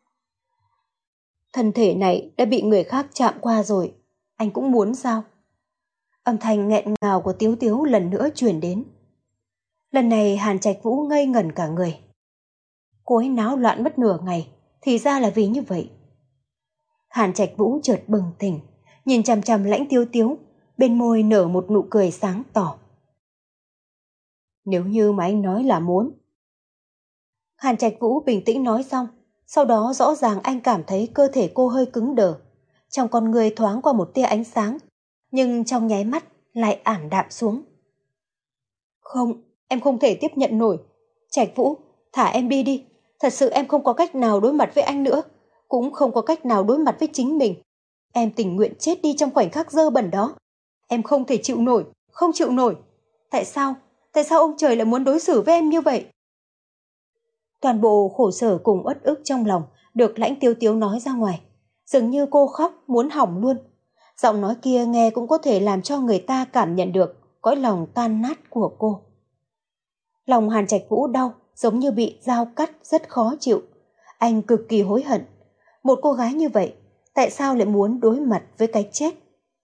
Thân thể này đã bị người khác chạm qua rồi, anh cũng muốn sao? Âm thanh nghẹn ngào của Tiếu Tiếu lần nữa truyền đến. Lần này Hàn Trạch Vũ ngây ngẩn cả người. Cô ấy náo loạn mất nửa ngày, thì ra là vì như vậy. Hàn Trạch Vũ chợt bừng tỉnh, nhìn chằm chằm Lãnh Tiếu Tiếu, bên môi nở một nụ cười sáng tỏ. Nếu như mà anh nói là muốn. Hàn Trạch Vũ bình tĩnh nói xong, sau đó rõ ràng anh cảm thấy cơ thể cô hơi cứng đờ, trong con người thoáng qua một tia ánh sáng, nhưng trong nháy mắt lại ảm đạm xuống. Không, em không thể tiếp nhận nổi. Trạch Vũ, thả em đi đi, thật sự em không có cách nào đối mặt với anh nữa, cũng không có cách nào đối mặt với chính mình. Em tình nguyện chết đi trong khoảnh khắc dơ bẩn đó. Em không thể chịu nổi, không chịu nổi. Tại sao, tại sao ông trời lại muốn đối xử với em như vậy? Toàn bộ khổ sở cùng uất ức trong lòng được Lãnh Tiếu Tiếu nói ra ngoài. Dường như cô khóc muốn hỏng luôn. Giọng nói kia nghe cũng có thể làm cho người ta cảm nhận được cõi lòng tan nát của cô. Lòng Hàn Trạch Vũ đau, giống như bị dao cắt, rất khó chịu. Anh cực kỳ hối hận. Một cô gái như vậy, tại sao lại muốn đối mặt với cái chết?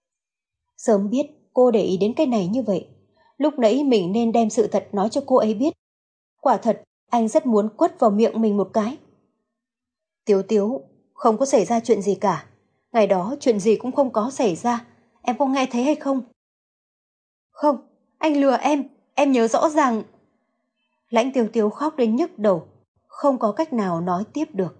Sớm biết cô để ý đến cái này như vậy, lúc nãy mình nên đem sự thật nói cho cô ấy biết. Quả thật, anh rất muốn quất vào miệng mình một cái. Tiếu Tiếu, không có xảy ra chuyện gì cả. Ngày đó chuyện gì cũng không có xảy ra. Em có nghe thấy hay không? Không, anh lừa em. Em nhớ rõ ràng. Lãnh Tiếu Tiếu khóc đến nhức đầu, không có cách nào nói tiếp được.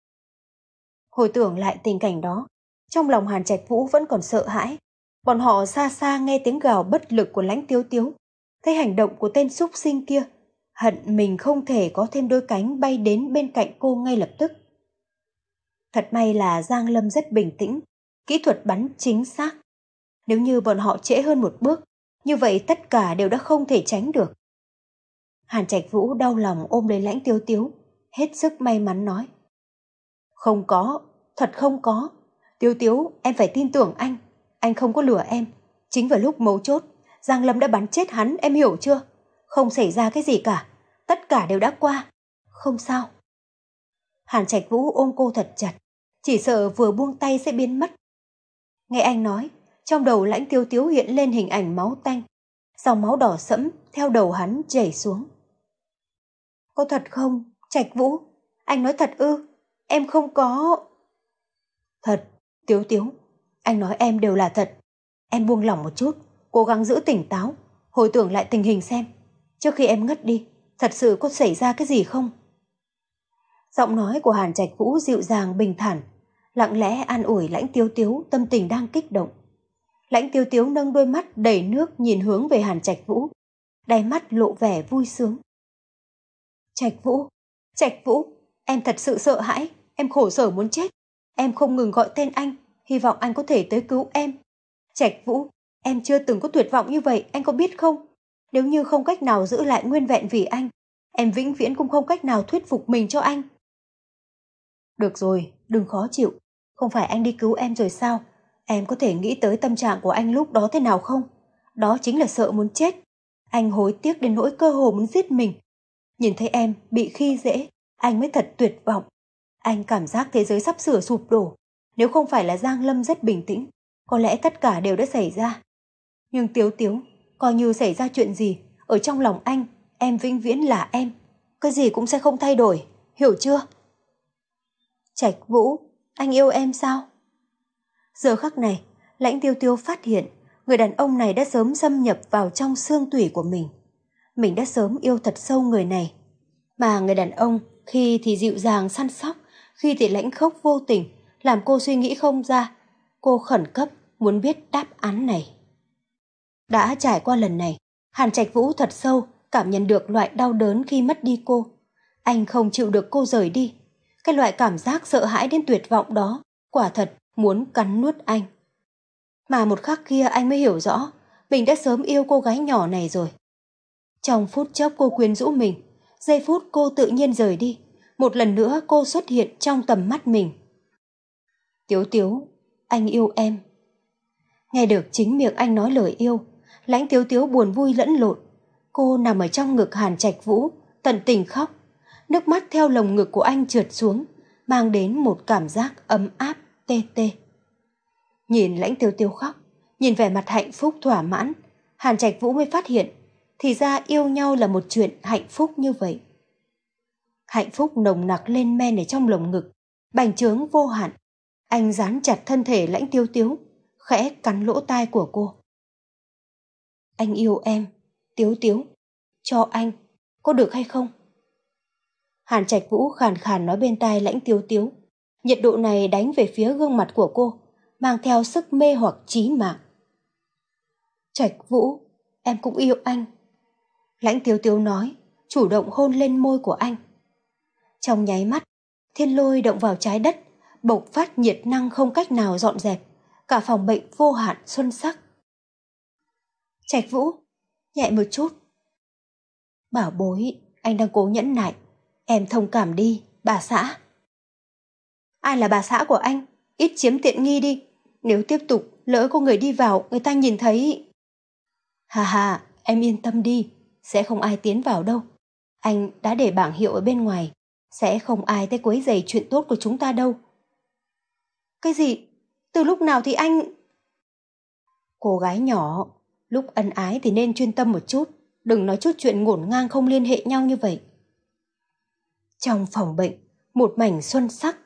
Hồi tưởng lại tình cảnh đó, trong lòng Hàn Trạch Vũ vẫn còn sợ hãi. Bọn họ xa xa nghe tiếng gào bất lực của Lãnh Tiếu Tiếu, thấy hành động của tên súc sinh kia, hận mình không thể có thêm đôi cánh bay đến bên cạnh cô ngay lập tức. Thật may là Giang Lâm rất bình tĩnh, kỹ thuật bắn chính xác. Nếu như bọn họ trễ hơn một bước, như vậy tất cả đều đã không thể tránh được. Hàn Trạch Vũ đau lòng ôm lấy Lãnh Tiếu Tiếu, hết sức may mắn nói. Không có, thật không có. Tiếu Tiếu, em phải tin tưởng anh. Anh không có lừa em. Chính vào lúc mấu chốt, Giang Lâm đã bắn chết hắn, em hiểu chưa? Không xảy ra cái gì cả. Tất cả đều đã qua. Không sao. Hàn Trạch Vũ ôm cô thật chặt, chỉ sợ vừa buông tay sẽ biến mất. Nghe anh nói, trong đầu Lãnh Tiếu Tiếu hiện lên hình ảnh máu tanh, dòng máu đỏ sẫm theo đầu hắn chảy xuống. Có thật không, Trạch Vũ? Anh nói thật ư? Em không có... Thật, Tiếu Tiếu, anh nói em đều là thật. Em buông lỏng một chút, cố gắng giữ tỉnh táo, hồi tưởng lại tình hình xem. Trước khi em ngất đi, thật sự có xảy ra cái gì không? Giọng nói của Hàn Trạch Vũ dịu dàng bình thản, lặng lẽ an ủi Lãnh Tiếu Tiếu tâm tình đang kích động. Lãnh Tiếu Tiếu nâng đôi mắt đầy nước nhìn hướng về Hàn Trạch Vũ, đáy mắt lộ vẻ vui sướng. Trạch Vũ, Trạch Vũ, em thật sự sợ hãi, em khổ sở muốn chết. Em không ngừng gọi tên anh, hy vọng anh có thể tới cứu em. Trạch Vũ, em chưa từng có tuyệt vọng như vậy, anh có biết không? Nếu như không cách nào giữ lại nguyên vẹn vì anh, em vĩnh viễn cũng không cách nào thuyết phục mình cho anh. Được rồi, đừng khó chịu. Không phải anh đi cứu em rồi sao? Em có thể nghĩ tới tâm trạng của anh lúc đó thế nào không? Đó chính là sợ muốn chết. Anh hối tiếc đến nỗi cơ hồ muốn giết mình. Nhìn thấy em bị khi dễ, anh mới thật tuyệt vọng. Anh cảm giác thế giới sắp sửa sụp đổ. Nếu không phải là Giang Lâm rất bình tĩnh, có lẽ tất cả đều đã xảy ra. Nhưng Tiếu Tiếu, coi như xảy ra chuyện gì, ở trong lòng anh, em vĩnh viễn là em. Cái gì cũng sẽ không thay đổi, hiểu chưa? Trạch Vũ, anh yêu em sao? Giờ khắc này, Lãnh Tiêu Tiêu phát hiện người đàn ông này đã sớm xâm nhập vào trong xương tủy của mình. Mình đã sớm yêu thật sâu người này. Mà người đàn ông khi thì dịu dàng săn sóc, khi thì lãnh khốc vô tình, làm cô suy nghĩ không ra. Cô khẩn cấp muốn biết đáp án này. Đã trải qua lần này, Hàn Trạch Vũ thật sâu cảm nhận được loại đau đớn khi mất đi cô. Anh không chịu được cô rời đi. Cái loại cảm giác sợ hãi đến tuyệt vọng đó quả thật muốn cắn nuốt anh. Mà một khắc kia anh mới hiểu rõ mình đã sớm yêu cô gái nhỏ này rồi. Trong phút chốc cô quyến rũ mình, giây phút cô tự nhiên rời đi, một lần nữa cô xuất hiện trong tầm mắt mình. Tiếu Tiếu, anh yêu em. Nghe được chính miệng anh nói lời yêu, Lãnh Tiếu Tiếu buồn vui lẫn lộn. Cô nằm ở trong ngực Hàn Trạch Vũ, tận tình khóc. Nước mắt theo lồng ngực của anh trượt xuống, mang đến một cảm giác ấm áp, tê tê. Nhìn Lãnh Tiếu Tiếu khóc, nhìn vẻ mặt hạnh phúc thỏa mãn, Hàn Trạch Vũ mới phát hiện, thì ra yêu nhau là một chuyện hạnh phúc như vậy. Hạnh phúc nồng nặc lên men ở trong lồng ngực, bành trướng vô hạn. Anh dán chặt thân thể Lãnh Tiếu Tiếu, khẽ cắn lỗ tai của cô. Anh yêu em, Tiếu Tiếu, cho anh, có được hay không? Hàn Trạch Vũ khàn khàn nói bên tai Lãnh Tiếu Tiếu. Nhiệt độ này đánh về phía gương mặt của cô, mang theo sức mê hoặc chí mạng. Trạch Vũ, em cũng yêu anh. Lãnh Tiếu Tiếu nói, chủ động hôn lên môi của anh. Trong nháy mắt, thiên lôi động vào trái đất, bộc phát nhiệt năng không cách nào dọn dẹp, cả phòng bệnh vô hạn xuân sắc. Trạch Vũ, nhẹ một chút. Bảo bối, anh đang cố nhẫn nại. Em thông cảm đi, bà xã. Ai là bà xã của anh? Ít chiếm tiện nghi đi. Nếu tiếp tục, lỡ có người đi vào, người ta nhìn thấy... Hà hà, em yên tâm đi, sẽ không ai tiến vào đâu. Anh đã để bảng hiệu ở bên ngoài, sẽ không ai tới quấy rầy chuyện tốt của chúng ta đâu. Cái gì? Từ lúc nào thì anh... Cô gái nhỏ, lúc ân ái thì nên chuyên tâm một chút, đừng nói chút chuyện ngổn ngang không liên hệ nhau như vậy. Trong phòng bệnh, một mảnh xuân sắc.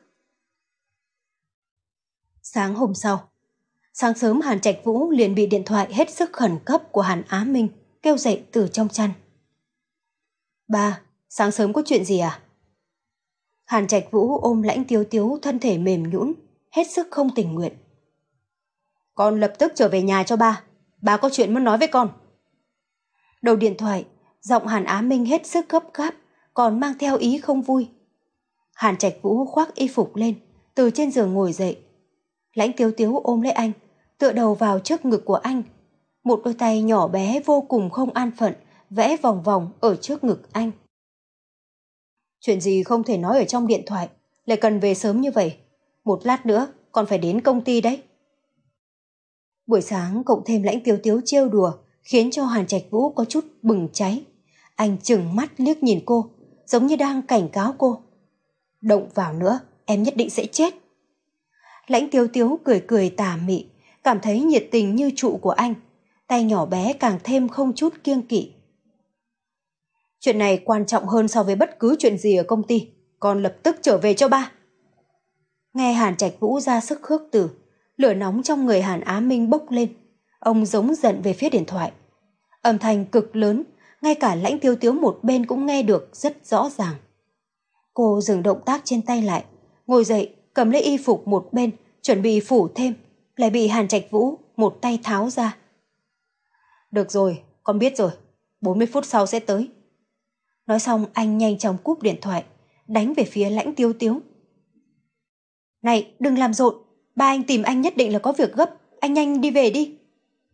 Sáng hôm sau, sáng sớm Hàn Trạch Vũ liền bị điện thoại hết sức khẩn cấp của Hàn Á Minh kêu dậy từ trong chăn. Ba, sáng sớm có chuyện gì à? Hàn Trạch Vũ ôm Lãnh Tiếu Tiếu thân thể mềm nhũn, hết sức không tình nguyện. Con lập tức trở về nhà cho ba, ba có chuyện muốn nói với con. Đầu điện thoại, giọng Hàn Á Minh hết sức gấp gáp, còn mang theo ý không vui. Hàn Trạch Vũ khoác y phục lên, từ trên giường ngồi dậy. Lãnh Tiếu Tiếu ôm lấy anh, tựa đầu vào trước ngực của anh. Một đôi tay nhỏ bé vô cùng không an phận, vẽ vòng vòng ở trước ngực anh. Chuyện gì không thể nói ở trong điện thoại, lại cần về sớm như vậy. Một lát nữa còn phải đến công ty đấy. Buổi sáng cộng thêm Lãnh Tiếu Tiếu trêu đùa, khiến cho Hàn Trạch Vũ có chút bừng cháy. Anh trừng mắt liếc nhìn cô, giống như đang cảnh cáo cô. Động vào nữa, em nhất định sẽ chết. Lãnh Tiếu Tiếu cười cười tà mị, cảm thấy nhiệt tình như trụ của anh. Tay nhỏ bé càng thêm không chút kiêng kỵ. Chuyện này quan trọng hơn so với bất cứ chuyện gì ở công ty. Con lập tức trở về cho ba. Nghe Hàn Trạch Vũ ra sức khước từ, lửa nóng trong người Hàn Á Minh bốc lên. Ông giống giận về phía điện thoại. Âm thanh cực lớn, ngay cả Lãnh Tiếu Tiếu một bên cũng nghe được rất rõ ràng. Cô dừng động tác trên tay lại, ngồi dậy cầm lấy y phục một bên, chuẩn bị phủ thêm, lại bị Hàn Trạch Vũ một tay tháo ra. Được rồi, con biết rồi, bốn mươi phút sau sẽ tới. Nói xong anh nhanh chóng cúp điện thoại, đánh về phía Lãnh Tiếu Tiếu. Này, đừng làm rộn, ba anh tìm anh nhất định là có việc gấp, anh nhanh đi về đi.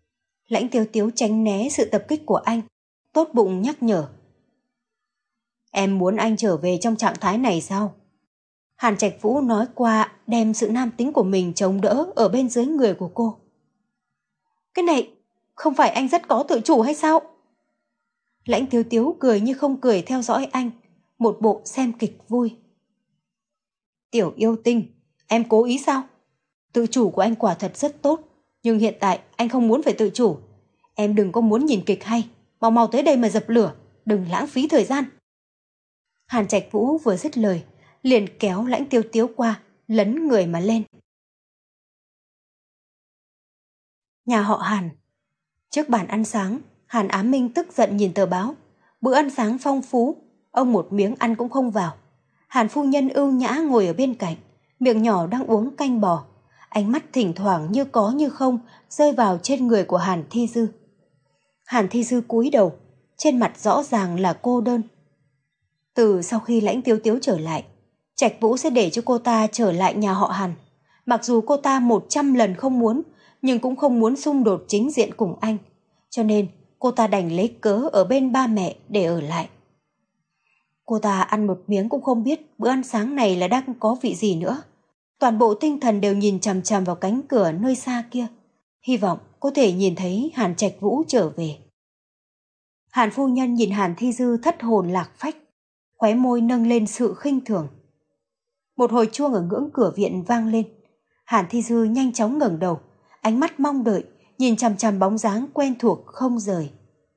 Lãnh Tiếu Tiếu tránh né sự tập kích của anh, tốt bụng nhắc nhở. Em muốn anh trở về trong trạng thái này sao? Hàn Trạch Vũ nói qua đem sự nam tính của mình chống đỡ ở bên dưới người của cô. Cái này, không phải anh rất có tự chủ hay sao? Lãnh Tiếu Tiếu cười như không cười theo dõi anh, một bộ xem kịch vui. Tiểu yêu tinh, em cố ý sao? Tự chủ của anh quả thật rất tốt, nhưng hiện tại anh không muốn phải tự chủ. Em đừng có muốn nhìn kịch hay, mau mau tới đây mà dập lửa, đừng lãng phí thời gian. Hàn Trạch Vũ vừa dứt lời, liền kéo Lãnh Tiếu Tiếu qua, lấn người mà lên. Nhà họ Hàn. Trước bàn ăn sáng, Hàn Á Minh tức giận nhìn tờ báo. Bữa ăn sáng phong phú, ông một miếng ăn cũng không vào. Hàn phu nhân ưu nhã ngồi ở bên cạnh, miệng nhỏ đang uống canh bò. Ánh mắt thỉnh thoảng như có như không rơi vào trên người của Hàn Thi Dư. Hàn Thi Dư cúi đầu, trên mặt rõ ràng là cô đơn. Từ sau khi Lãnh Tiếu Tiếu trở lại, Trạch Vũ sẽ để cho cô ta trở lại nhà họ Hàn. Mặc dù cô ta một trăm lần không muốn, nhưng cũng không muốn xung đột chính diện cùng anh. Cho nên cô ta đành lấy cớ ở bên ba mẹ để ở lại. Cô ta ăn một miếng cũng không biết bữa ăn sáng này là đang có vị gì nữa. Toàn bộ tinh thần đều nhìn chằm chằm vào cánh cửa nơi xa kia, hy vọng có thể nhìn thấy Hàn Trạch Vũ trở về. Hàn phu nhân nhìn Hàn Thi Dư thất hồn lạc phách, khóe môi nâng lên sự khinh thường. Một hồi chuông ở ngưỡng cửa viện vang lên. Hàn Thi Dư nhanh chóng ngẩng đầu, ánh mắt mong đợi, nhìn chằm chằm bóng dáng quen thuộc không rời.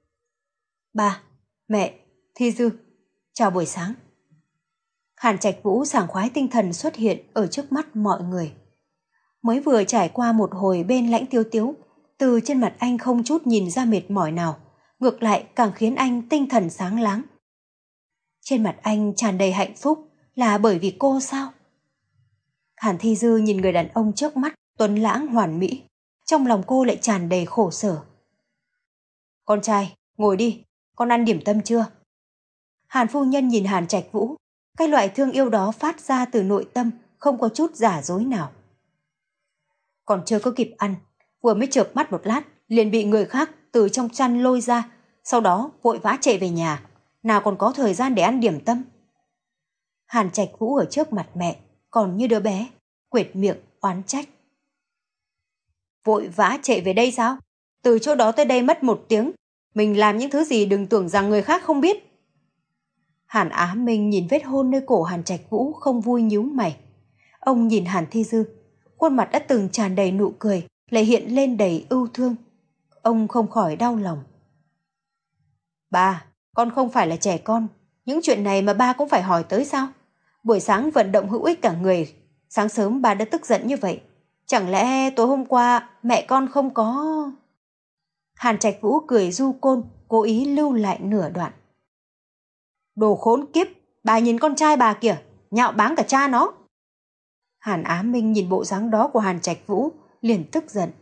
Ba, mẹ, Thi Dư, chào buổi sáng. Hàn Trạch Vũ sảng khoái tinh thần xuất hiện ở trước mắt mọi người. Mới vừa trải qua một hồi bên Lãnh Tiếu Tiếu, từ trên mặt anh không chút nhìn ra mệt mỏi nào, ngược lại càng khiến anh tinh thần sáng láng. Trên mặt anh tràn đầy hạnh phúc, là bởi vì cô sao? Hàn Thi Dư nhìn người đàn ông trước mắt tuấn lãng hoàn mỹ, trong lòng cô lại tràn đầy khổ sở. Con trai, ngồi đi, con ăn điểm tâm chưa? Hàn phu nhân nhìn Hàn Trạch Vũ, cái loại thương yêu đó phát ra từ nội tâm, không có chút giả dối nào. Còn chưa có kịp ăn, vừa mới chợp mắt một lát, liền bị người khác từ trong chăn lôi ra, sau đó vội vã chạy về nhà, nào còn có thời gian để ăn điểm tâm. Hàn Trạch Vũ ở trước mặt mẹ, còn như đứa bé, quệt miệng oán trách. Vội vã chạy về đây sao? Từ chỗ đó tới đây mất một tiếng, mình làm những thứ gì đừng tưởng rằng người khác không biết. Hàn Á Minh nhìn vết hôn nơi cổ Hàn Trạch Vũ không vui nhíu mày. Ông nhìn Hàn Thi Dư, khuôn mặt đã từng tràn đầy nụ cười, lại hiện lên đầy ưu thương. Ông không khỏi đau lòng. Ba, con không phải là trẻ con, những chuyện này mà ba cũng phải hỏi tới sao? Buổi sáng vận động hữu ích cả người, sáng sớm ba đã tức giận như vậy. Chẳng lẽ tối hôm qua mẹ con không có... Hàn Trạch Vũ cười du côn, cố ý lưu lại nửa đoạn. Đồ khốn kiếp, bà nhìn con trai bà kìa, nhạo báng cả cha nó. Hàn Á Minh nhìn bộ dáng đó của Hàn Trạch Vũ, liền tức giận.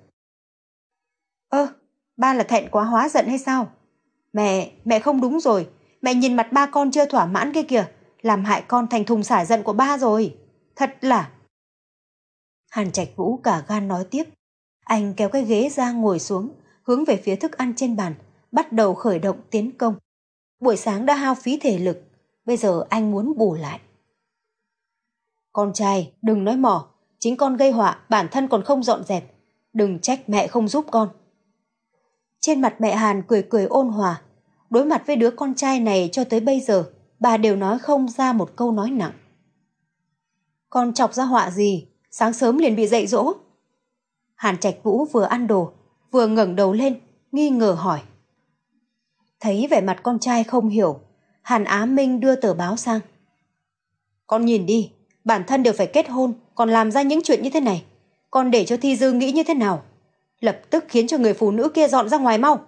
Ơ, ba là thẹn quá hóa giận hay sao? Mẹ, mẹ không đúng rồi, mẹ nhìn mặt ba con chưa thỏa mãn kia kìa, làm hại con thành thùng xả giận của ba rồi. Thật là... Hàn Trạch Vũ cả gan nói tiếp. Anh kéo cái ghế ra ngồi xuống, hướng về phía thức ăn trên bàn, bắt đầu khởi động tiến công. Buổi sáng đã hao phí thể lực, bây giờ anh muốn bù lại. Con trai, đừng nói mỏ, chính con gây họa, bản thân còn không dọn dẹp. Đừng trách mẹ không giúp con. Trên mặt mẹ Hàn cười cười ôn hòa. Đối mặt với đứa con trai này cho tới bây giờ, bà đều nói không ra một câu nói nặng. Con chọc ra họa gì, sáng sớm liền bị dạy dỗ. Hàn Trạch Vũ vừa ăn đồ, vừa ngẩng đầu lên, nghi ngờ hỏi. Thấy vẻ mặt con trai không hiểu, Hàn Á Minh đưa tờ báo sang. Con nhìn đi, bản thân đều phải kết hôn, còn làm ra những chuyện như thế này. Con để cho Thi Dư nghĩ như thế nào? Lập tức khiến cho người phụ nữ kia dọn ra ngoài mau.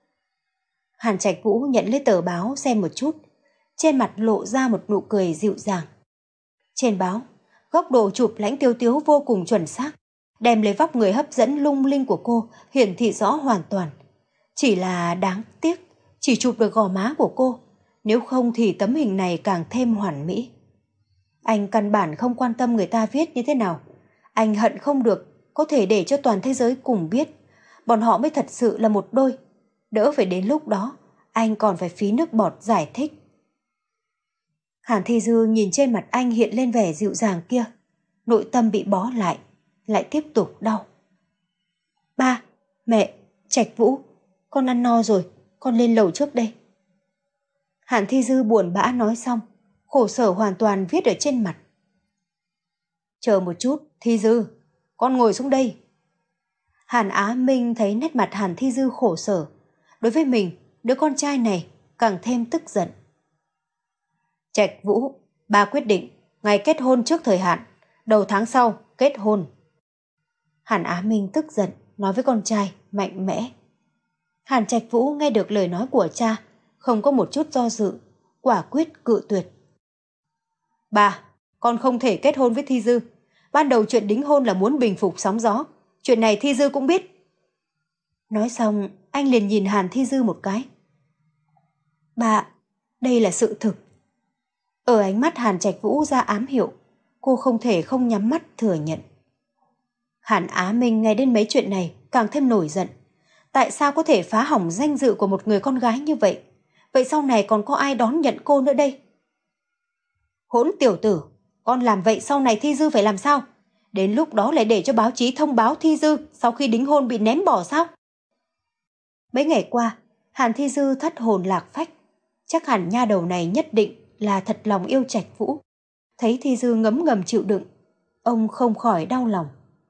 Hàn Trạch Vũ nhận lấy tờ báo xem một chút, trên mặt lộ ra một nụ cười dịu dàng. Trên báo, góc độ chụp Lãnh Tiếu Tiếu vô cùng chuẩn xác, đem lấy vóc người hấp dẫn lung linh của cô hiển thị rõ hoàn toàn. Chỉ là đáng tiếc, chỉ chụp được gò má của cô, nếu không thì tấm hình này càng thêm hoàn mỹ. Anh căn bản không quan tâm người ta viết như thế nào. Anh hận không được có thể để cho toàn thế giới cùng biết, bọn họ mới thật sự là một đôi. Đỡ phải đến lúc đó, anh còn phải phí nước bọt giải thích. Hàn Thi Dư nhìn trên mặt anh hiện lên vẻ dịu dàng kia, nội tâm bị bó lại, lại tiếp tục đau. Ba, mẹ, Trạch Vũ, con ăn no rồi, con lên lầu trước đây. Hàn Thi Dư buồn bã nói xong, khổ sở hoàn toàn viết ở trên mặt. Chờ một chút, Thi Dư, con ngồi xuống đây. Hàn Á Minh thấy nét mặt Hàn Thi Dư khổ sở, đối với mình, đứa con trai này càng thêm tức giận. Trạch Vũ, ba quyết định ngày kết hôn trước thời hạn, đầu tháng sau kết hôn. Hàn Á Minh tức giận nói với con trai mạnh mẽ. Hàn Trạch Vũ nghe được lời nói của cha, không có một chút do dự, quả quyết cự tuyệt. Ba, con không thể kết hôn với Thi Dư. Ban đầu chuyện đính hôn là muốn bình phục sóng gió, chuyện này Thi Dư cũng biết. Nói xong, anh liền nhìn Hàn Thi Dư một cái. Ba, đây là sự thực. Ở ánh mắt Hàn Trạch Vũ ra ám hiệu, cô không thể không nhắm mắt thừa nhận. Hàn Á Minh nghe đến mấy chuyện này càng thêm nổi giận. Tại sao có thể phá hỏng danh dự của một người con gái như vậy? Vậy sau này còn có ai đón nhận cô nữa đây? Hỗn tiểu tử, con làm vậy sau này Thi Dư phải làm sao? Đến lúc đó lại để cho báo chí thông báo Thi Dư sau khi đính hôn bị ném bỏ sao? Mấy ngày qua, Hàn Thi Dư thất hồn lạc phách. Chắc hẳn nha đầu này nhất định là thật lòng yêu Trạch Vũ. Thấy Thi Dư ngấm ngầm chịu đựng, ông không khỏi đau lòng.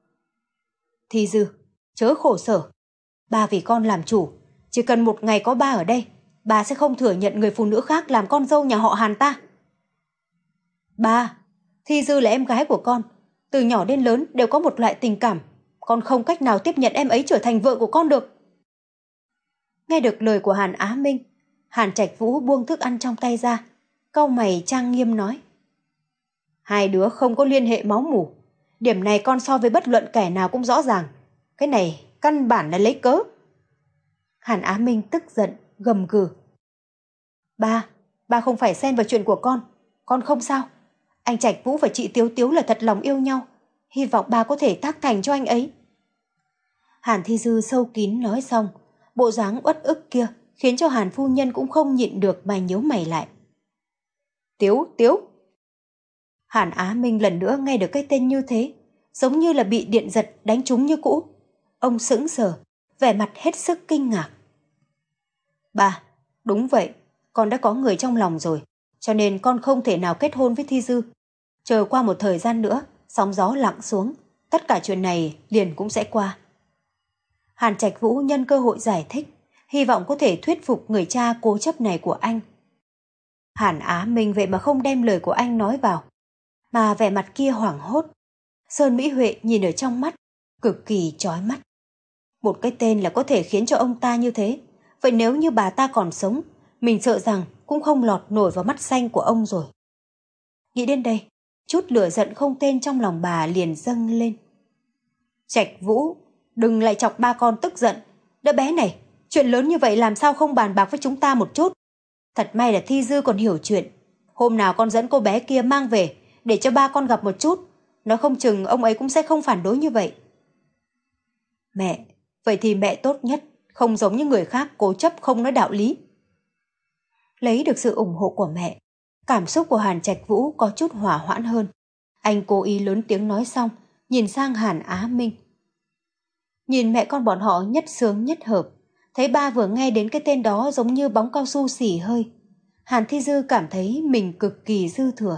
Thi Dư, chớ khổ sở. Ba vì con làm chủ, chỉ cần một ngày có ba ở đây, ba sẽ không thừa nhận người phụ nữ khác làm con dâu nhà họ Hàn ta. Ba, Thi Dư là em gái của con, từ nhỏ đến lớn đều có một loại tình cảm, con không cách nào tiếp nhận em ấy trở thành vợ của con được. Nghe được lời của Hàn Á Minh, Hàn Trạch Vũ buông thức ăn trong tay ra, cau mày trang nghiêm nói. Hai đứa không có liên hệ máu mủ, điểm này con so với bất luận kẻ nào cũng rõ ràng. Cái này căn bản là lấy cớ. Hàn Á Minh tức giận, gầm gừ. Ba, ba không phải xen vào chuyện của con, con không sao. Anh Trạch Vũ và chị Tiếu Tiếu là thật lòng yêu nhau, hy vọng ba có thể tác thành cho anh ấy. Hàn Thi Dư sâu kín nói xong, bộ dáng uất ức kia khiến cho Hàn phu nhân cũng không nhịn được mà nhíu mày lại. Tiếu, Tiếu. Hàn Á Minh lần nữa nghe được cái tên như thế, giống như là bị điện giật đánh trúng như cũ. Ông sững sờ, vẻ mặt hết sức kinh ngạc. Ba, đúng vậy, con đã có người trong lòng rồi, cho nên con không thể nào kết hôn với Thi Dư. Chờ qua một thời gian nữa, sóng gió lặng xuống, tất cả chuyện này liền cũng sẽ qua. Hàn Trạch Vũ nhân cơ hội giải thích, hy vọng có thể thuyết phục người cha cố chấp này của anh. Hàn Á Minh vậy mà không đem lời của anh nói vào, mà vẻ mặt kia hoảng hốt. Sơn Mỹ Huệ nhìn ở trong mắt, cực kỳ chói mắt. Một cái tên là có thể khiến cho ông ta như thế, vậy nếu như bà ta còn sống, mình sợ rằng cũng không lọt nổi vào mắt xanh của ông rồi. Nghĩ đến đây, chút lửa giận không tên trong lòng bà liền dâng lên. Trạch Vũ, đừng lại chọc ba con tức giận. Đứa bé này, chuyện lớn như vậy làm sao không bàn bạc với chúng ta một chút. Thật may là Thi Dư còn hiểu chuyện. Hôm nào con dẫn cô bé kia mang về, để cho ba con gặp một chút. Nó không chừng ông ấy cũng sẽ không phản đối như vậy. Mẹ, vậy thì mẹ tốt nhất, không giống như người khác cố chấp không nói đạo lý. Lấy được sự ủng hộ của mẹ, cảm xúc của Hàn Trạch Vũ có chút hỏa hoãn hơn. Anh cố ý lớn tiếng nói xong, nhìn sang Hàn Á Minh. Nhìn mẹ con bọn họ nhất sướng nhất hợp, thấy ba vừa nghe đến cái tên đó giống như bóng cao su xỉ hơi. Hàn Thi Dư cảm thấy mình cực kỳ dư thừa.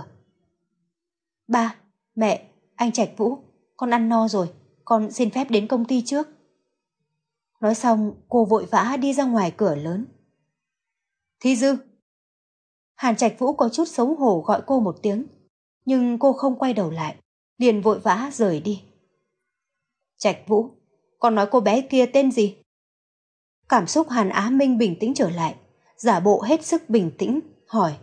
Ba, mẹ, anh Trạch Vũ, con ăn no rồi, con xin phép đến công ty trước. Nói xong, cô vội vã đi ra ngoài cửa lớn. Thi Dư. Hàn Trạch Vũ có chút xấu hổ gọi cô một tiếng, nhưng cô không quay đầu lại, liền vội vã rời đi. Trạch Vũ, con nói cô bé kia tên gì? Cảm xúc Hàn Á Minh bình tĩnh trở lại, giả bộ hết sức bình tĩnh, hỏi.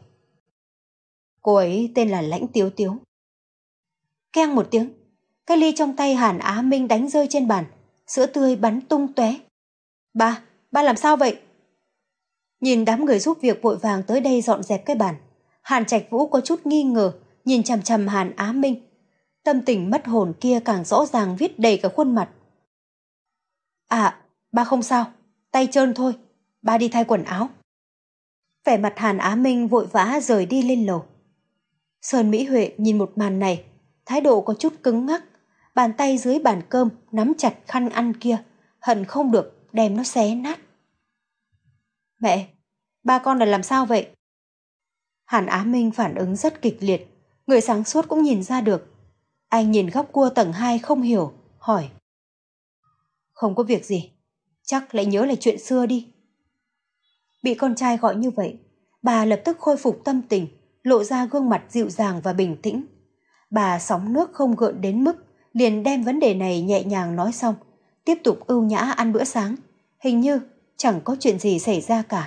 Cô ấy tên là Lãnh Tiếu Tiếu. Keng một tiếng, cái ly trong tay Hàn Á Minh đánh rơi trên bàn, sữa tươi bắn tung tóe. Ba, ba làm sao vậy? Nhìn đám người giúp việc vội vàng tới đây dọn dẹp cái bàn, Hàn Trạch Vũ có chút nghi ngờ, nhìn chằm chằm Hàn Á Minh. Tâm tình mất hồn kia càng rõ ràng viết đầy cả khuôn mặt. À, ba không sao, tay trơn thôi, ba đi thay quần áo. Vẻ mặt Hàn Á Minh vội vã rời đi lên lầu. Sơn Mỹ Huệ nhìn một màn này, thái độ có chút cứng ngắc, bàn tay dưới bàn cơm nắm chặt khăn ăn kia, hận không được đem nó xé nát. Mẹ, ba con là làm sao vậy? Hàn Á Minh phản ứng rất kịch liệt, người sáng suốt cũng nhìn ra được. Anh nhìn góc cua tầng hai không hiểu, hỏi. Không có việc gì, chắc lại nhớ lại chuyện xưa đi. Bị con trai gọi như vậy, bà lập tức khôi phục tâm tình, lộ ra gương mặt dịu dàng và bình tĩnh. Bà sóng nước không gợn đến mức liền đem vấn đề này nhẹ nhàng nói xong, tiếp tục ưu nhã ăn bữa sáng, hình như chẳng có chuyện gì xảy ra cả.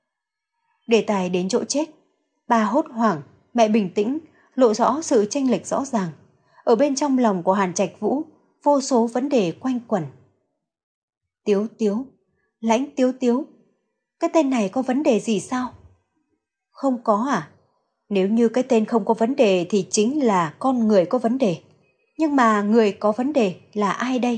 Đề tài đến chỗ chết, bà hốt hoảng, mẹ bình tĩnh, lộ rõ sự chênh lệch rõ ràng. Ở bên trong lòng của Hàn Trạch Vũ, vô số vấn đề quanh quẩn. Tiếu Tiếu, Lãnh Tiếu Tiếu, cái tên này có vấn đề gì sao? Không có à? Nếu như cái tên không có vấn đề thì chính là con người có vấn đề. Nhưng mà người có vấn đề là ai đây?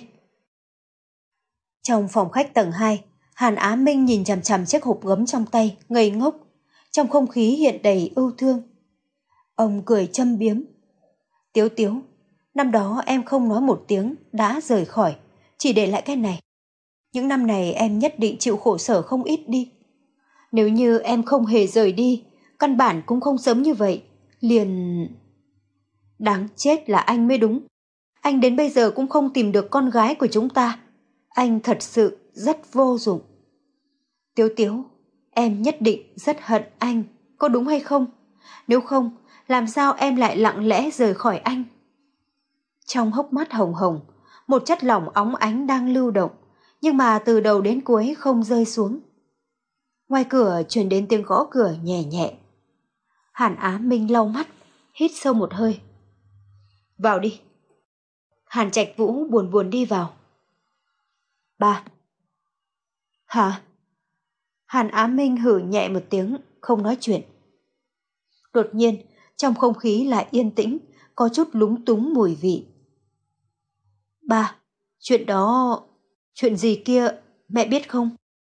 Trong phòng khách tầng hai, Hàn Á Minh nhìn chằm chằm chiếc hộp gấm trong tay, ngây ngốc. Trong không khí hiện đầy ưu thương. Ông cười châm biếm. Tiếu Tiếu, năm đó em không nói một tiếng đã rời khỏi, chỉ để lại cái này. Những năm này em nhất định chịu khổ sở không ít đi. Nếu như em không hề rời đi, căn bản cũng không sớm như vậy, liền... Đáng chết là anh mới đúng. Anh đến bây giờ cũng không tìm được con gái của chúng ta. Anh thật sự rất vô dụng. Tiếu Tiếu, em nhất định rất hận anh, có đúng hay không? Nếu không, làm sao em lại lặng lẽ rời khỏi anh? Trong hốc mắt hồng hồng, một chất lỏng óng ánh đang lưu động, nhưng mà từ đầu đến cuối không rơi xuống. Ngoài cửa truyền đến tiếng gõ cửa nhẹ nhẹ. Hàn Á Minh lau mắt, hít sâu một hơi. Vào đi. Hàn Trạch Vũ buồn buồn đi vào. Ba. Hả? Hàn Á Minh hử nhẹ một tiếng, không nói chuyện. Đột nhiên, trong không khí lại yên tĩnh, có chút lúng túng mùi vị. Ba, chuyện đó... Chuyện gì kia, mẹ biết không?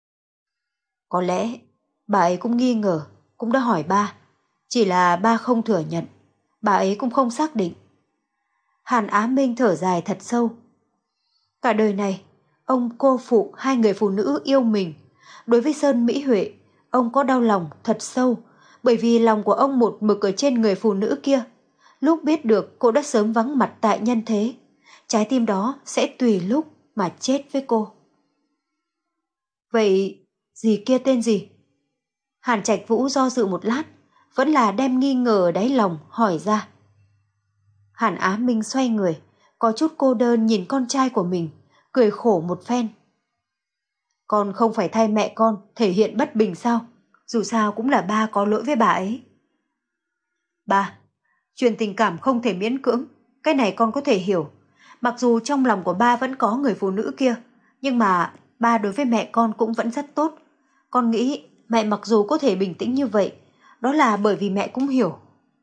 Có lẽ, bà ấy cũng nghi ngờ, cũng đã hỏi ba. Chỉ là ba không thừa nhận, bà ấy cũng không xác định. Hàn Á Minh thở dài thật sâu. Cả đời này, ông cô phụ hai người phụ nữ yêu mình. Đối với Sơn Mỹ Huệ, ông có đau lòng thật sâu, bởi vì lòng của ông một mực ở trên người phụ nữ kia. Lúc biết được cô đã sớm vắng mặt tại nhân thế, trái tim đó sẽ tùy lúc mà chết với cô. Vậy dì kia tên gì? Hàn Trạch Vũ do dự một lát, vẫn là đem nghi ngờ ở đáy lòng hỏi ra. Hàn Á Minh xoay người, có chút cô đơn nhìn con trai của mình, cười khổ một phen. Con không phải thay mẹ con thể hiện bất bình sao? Dù sao cũng là ba có lỗi với bà ấy. Ba, chuyện tình cảm không thể miễn cưỡng, cái này con có thể hiểu. Mặc dù trong lòng của ba vẫn có người phụ nữ kia, nhưng mà ba đối với mẹ con cũng vẫn rất tốt. Con nghĩ mẹ mặc dù có thể bình tĩnh như vậy, đó là bởi vì mẹ cũng hiểu.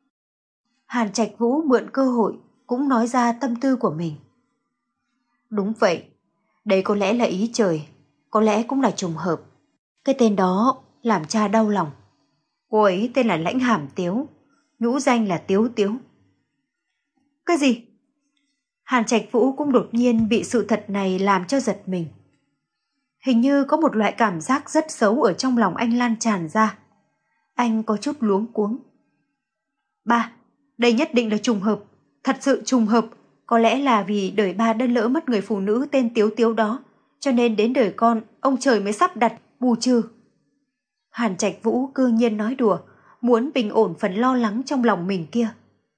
Hàn Trạch Vũ mượn cơ hội cũng nói ra tâm tư của mình. Đúng vậy, đây có lẽ là ý trời, có lẽ cũng là trùng hợp. Cái tên đó làm cha đau lòng. Cô ấy tên là Lãnh Hàm Tiếu, nhũ danh là Tiếu Tiếu. Cái gì? Hàn Trạch Vũ cũng đột nhiên bị sự thật này làm cho giật mình. Hình như có một loại cảm giác rất xấu ở trong lòng anh lan tràn ra. Anh có chút luống cuống. Ba, đây nhất định là trùng hợp, thật sự trùng hợp. Có lẽ là vì đời ba đã lỡ mất người phụ nữ tên Tiếu Tiếu đó, cho nên đến đời con, ông trời mới sắp đặt bù trừ. Hàn Trạch Vũ cư nhiên nói đùa, muốn bình ổn phần lo lắng trong lòng mình kia.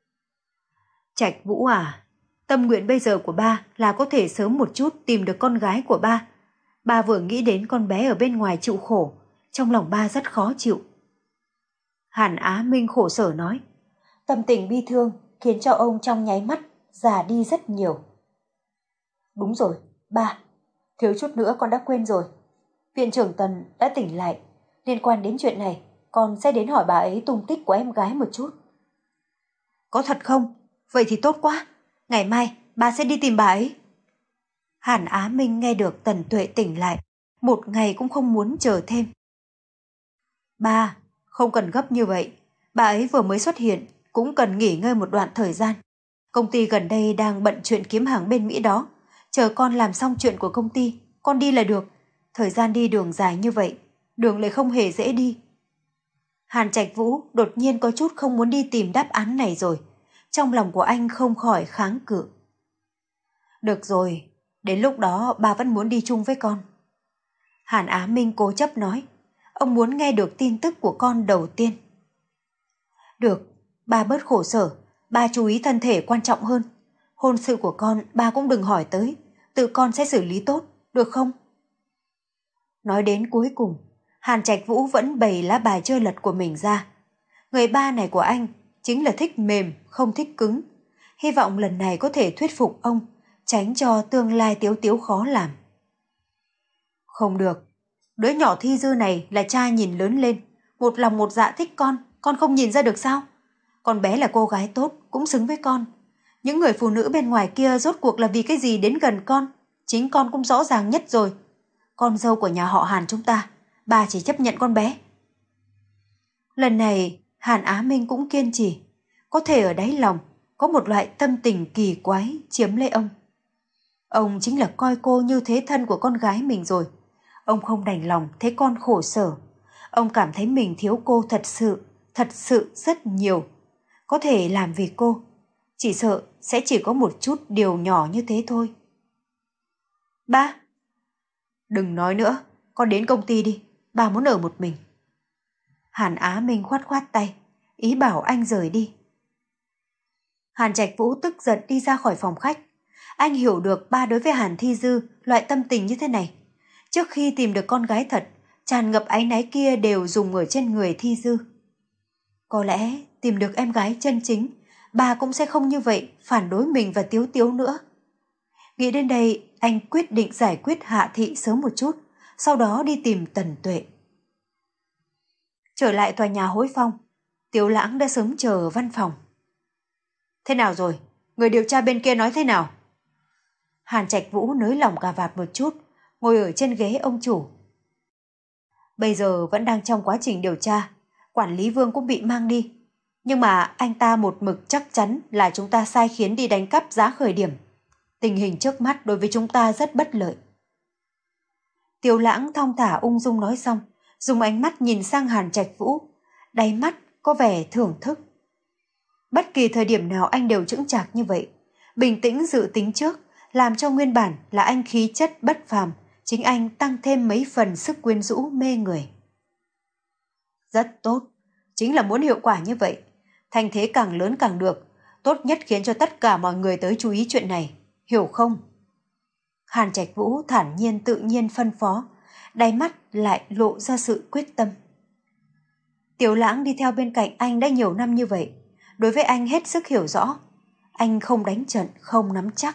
Trạch Vũ à, tâm nguyện bây giờ của ba là có thể sớm một chút tìm được con gái của ba. Ba vừa nghĩ đến con bé ở bên ngoài chịu khổ, trong lòng ba rất khó chịu. Hàn Á Minh khổ sở nói, tâm tình bi thương khiến cho ông trong nháy mắt già đi rất nhiều. Đúng rồi, ba, thiếu chút nữa con đã quên rồi. Viện trưởng Tần đã tỉnh lại, liên quan đến chuyện này, con sẽ đến hỏi bà ấy tung tích của em gái một chút. Có thật không? Vậy thì tốt quá, ngày mai ba sẽ đi tìm bà ấy. Hàn Á Minh nghe được Tần Tuệ tỉnh lại, một ngày cũng không muốn chờ thêm. Ba, không cần gấp như vậy, bà ấy vừa mới xuất hiện, cũng cần nghỉ ngơi một đoạn thời gian. Công ty gần đây đang bận chuyện kiếm hàng bên Mỹ đó. Chờ con làm xong chuyện của công ty, con đi là được. Thời gian đi đường dài như vậy, đường lại không hề dễ đi. Hàn Trạch Vũ đột nhiên có chút không muốn đi tìm đáp án này rồi. Trong lòng của anh không khỏi kháng cự. Được rồi, đến lúc đó ba vẫn muốn đi chung với con. Hàn Á Minh cố chấp nói. Ông muốn nghe được tin tức của con đầu tiên. Được, ba bớt khổ sở, ba chú ý thân thể quan trọng hơn. Hôn sự của con ba cũng đừng hỏi tới, tự con sẽ xử lý tốt, được không? Nói đến cuối cùng, Hàn Trạch Vũ vẫn bày lá bài chơi lật của mình ra. Người ba này của anh chính là thích mềm, không thích cứng. Hy vọng lần này có thể thuyết phục ông, tránh cho tương lai Tiếu Tiếu khó làm. Không được, đứa nhỏ Thi Dư này là cha nhìn lớn lên, một lòng một dạ thích con, con không nhìn ra được sao? Con bé là cô gái tốt, cũng xứng với con. Những người phụ nữ bên ngoài kia rốt cuộc là vì cái gì đến gần con, chính con cũng rõ ràng nhất rồi. Con dâu của nhà họ Hàn chúng ta, bà chỉ chấp nhận con bé. Lần này, Hàn Á Minh cũng kiên trì. Có thể ở đáy lòng có một loại tâm tình kỳ quái chiếm lấy ông. Ông chính là coi cô như thế thân của con gái mình rồi. Ông không đành lòng thấy con khổ sở. Ông cảm thấy mình thiếu cô thật sự, thật sự rất nhiều. Có thể làm vì cô, chỉ sợ sẽ chỉ có một chút điều nhỏ như thế thôi. Ba! Đừng nói nữa, con đến công ty đi, ba muốn ở một mình. Hàn Á Minh khoát khoát tay, ý bảo anh rời đi. Hàn Trạch Vũ tức giận đi ra khỏi phòng khách. Anh hiểu được ba đối với Hàn Thi Dư loại tâm tình như thế này. Trước khi tìm được con gái thật, tràn ngập áy náy kia đều dùng ở trên người Thi Dư. Có lẽ tìm được em gái chân chính, ba cũng sẽ không như vậy phản đối mình và Tiếu Tiếu nữa. Nghĩ đến đây, anh quyết định giải quyết Hạ Thị sớm một chút, sau đó đi tìm Tần Tuệ. Trở lại tòa nhà Hối Phong, Tiếu Lãng đã sớm chờ ở văn phòng. Thế nào rồi? Người điều tra bên kia nói thế nào? Hàn Trạch Vũ nới lỏng cà vạt một chút, ngồi ở trên ghế ông chủ. Bây giờ vẫn đang trong quá trình điều tra, quản lý Vương cũng bị mang đi. Nhưng mà anh ta một mực chắc chắn là chúng ta sai khiến đi đánh cắp giá khởi điểm. Tình hình trước mắt đối với chúng ta rất bất lợi. Tiếu Lãng thong thả ung dung nói xong, dùng ánh mắt nhìn sang Hàn Trạch Vũ, đáy mắt có vẻ thưởng thức. Bất kỳ thời điểm nào anh đều chững chạc như vậy, bình tĩnh dự tính trước, làm cho nguyên bản là anh khí chất bất phàm, chính anh tăng thêm mấy phần sức quyến rũ mê người. Rất tốt, chính là muốn hiệu quả như vậy. Thành thế càng lớn càng được, tốt nhất khiến cho tất cả mọi người tới chú ý chuyện này, hiểu không? Hàn Trạch Vũ thản nhiên tự nhiên phân phó, đáy mắt lại lộ ra sự quyết tâm. Tiểu Lãng đi theo bên cạnh anh đã nhiều năm như vậy, đối với anh hết sức hiểu rõ. Anh không đánh trận, không nắm chắc.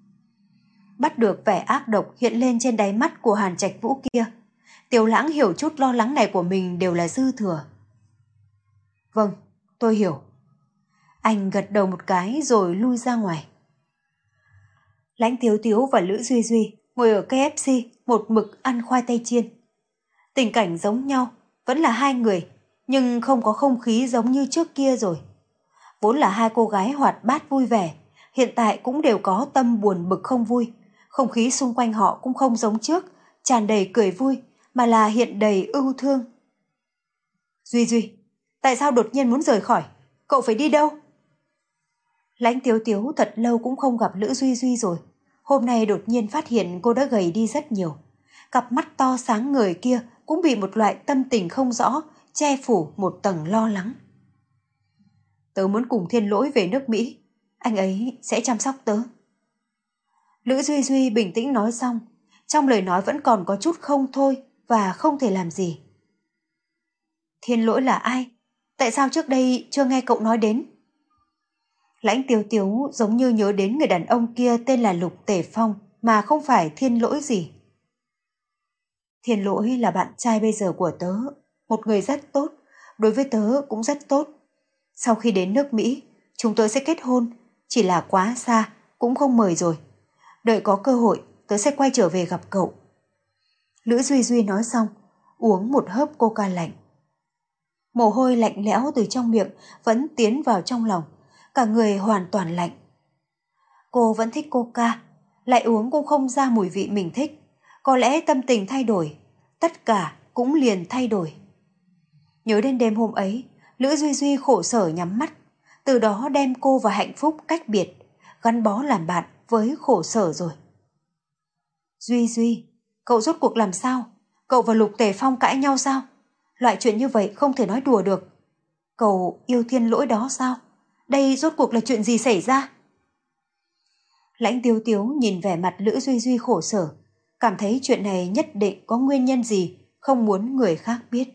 Bắt được vẻ ác độc hiện lên trên đáy mắt của Hàn Trạch Vũ kia, Tiểu Lãng hiểu chút lo lắng này của mình đều là dư thừa. Vâng, tôi hiểu. Anh gật đầu một cái rồi lui ra ngoài. Lãnh Tiếu Tiếu và Lữ Duy Duy ngồi ở ca ép xê một mực ăn khoai tây chiên. Tình cảnh giống nhau, vẫn là hai người, nhưng không có không khí giống như trước kia rồi. Vốn là hai cô gái hoạt bát vui vẻ, hiện tại cũng đều có tâm buồn bực không vui. Không khí xung quanh họ cũng không giống trước, tràn đầy cười vui, mà là hiện đầy ưu thương. Duy Duy, tại sao đột nhiên muốn rời khỏi? Cậu phải đi đâu? Lãnh Tiếu Tiếu thật lâu cũng không gặp Lữ Duy Duy rồi. Hôm nay đột nhiên phát hiện cô đã gầy đi rất nhiều. Cặp mắt to sáng ngời kia cũng bị một loại tâm tình không rõ che phủ một tầng lo lắng. Tớ muốn cùng Thiên Lỗi về nước Mỹ, anh ấy sẽ chăm sóc tớ. Lữ Duy Duy bình tĩnh nói xong, trong lời nói vẫn còn có chút không thôi và không thể làm gì. Thiên Lỗi là ai? Tại sao trước đây chưa nghe cậu nói đến? Lãnh Tiếu Tiếu giống như nhớ đến người đàn ông kia tên là Lục Tể Phong mà không phải Thiên Lỗi gì. Thiên Lỗi là bạn trai bây giờ của tớ, một người rất tốt, đối với tớ cũng rất tốt. Sau khi đến nước Mỹ, chúng tôi sẽ kết hôn, chỉ là quá xa, cũng không mời rồi. Đợi có cơ hội, tớ sẽ quay trở về gặp cậu. Lữ Duy Duy nói xong, uống một hớp coca lạnh. Mồ hôi lạnh lẽo từ trong miệng vẫn tiến vào trong lòng, cả người hoàn toàn lạnh. Cô vẫn thích coca, lại uống cũng không ra mùi vị mình thích. Có lẽ tâm tình thay đổi, tất cả cũng liền thay đổi. Nhớ đến đêm hôm ấy, Lữ Duy Duy khổ sở nhắm mắt, từ đó đem cô và hạnh phúc cách biệt, gắn bó làm bạn với khổ sở rồi. Duy Duy, cậu rốt cuộc làm sao? Cậu và Lục Tề Phong cãi nhau sao? Loại chuyện như vậy không thể nói đùa được. Cậu yêu Thiên Lỗi đó sao? Đây rốt cuộc là chuyện gì xảy ra? Lãnh Tiếu Tiếu nhìn vẻ mặt Lữ Duy Duy khổ sở, cảm thấy chuyện này nhất định có nguyên nhân gì, không muốn người khác biết.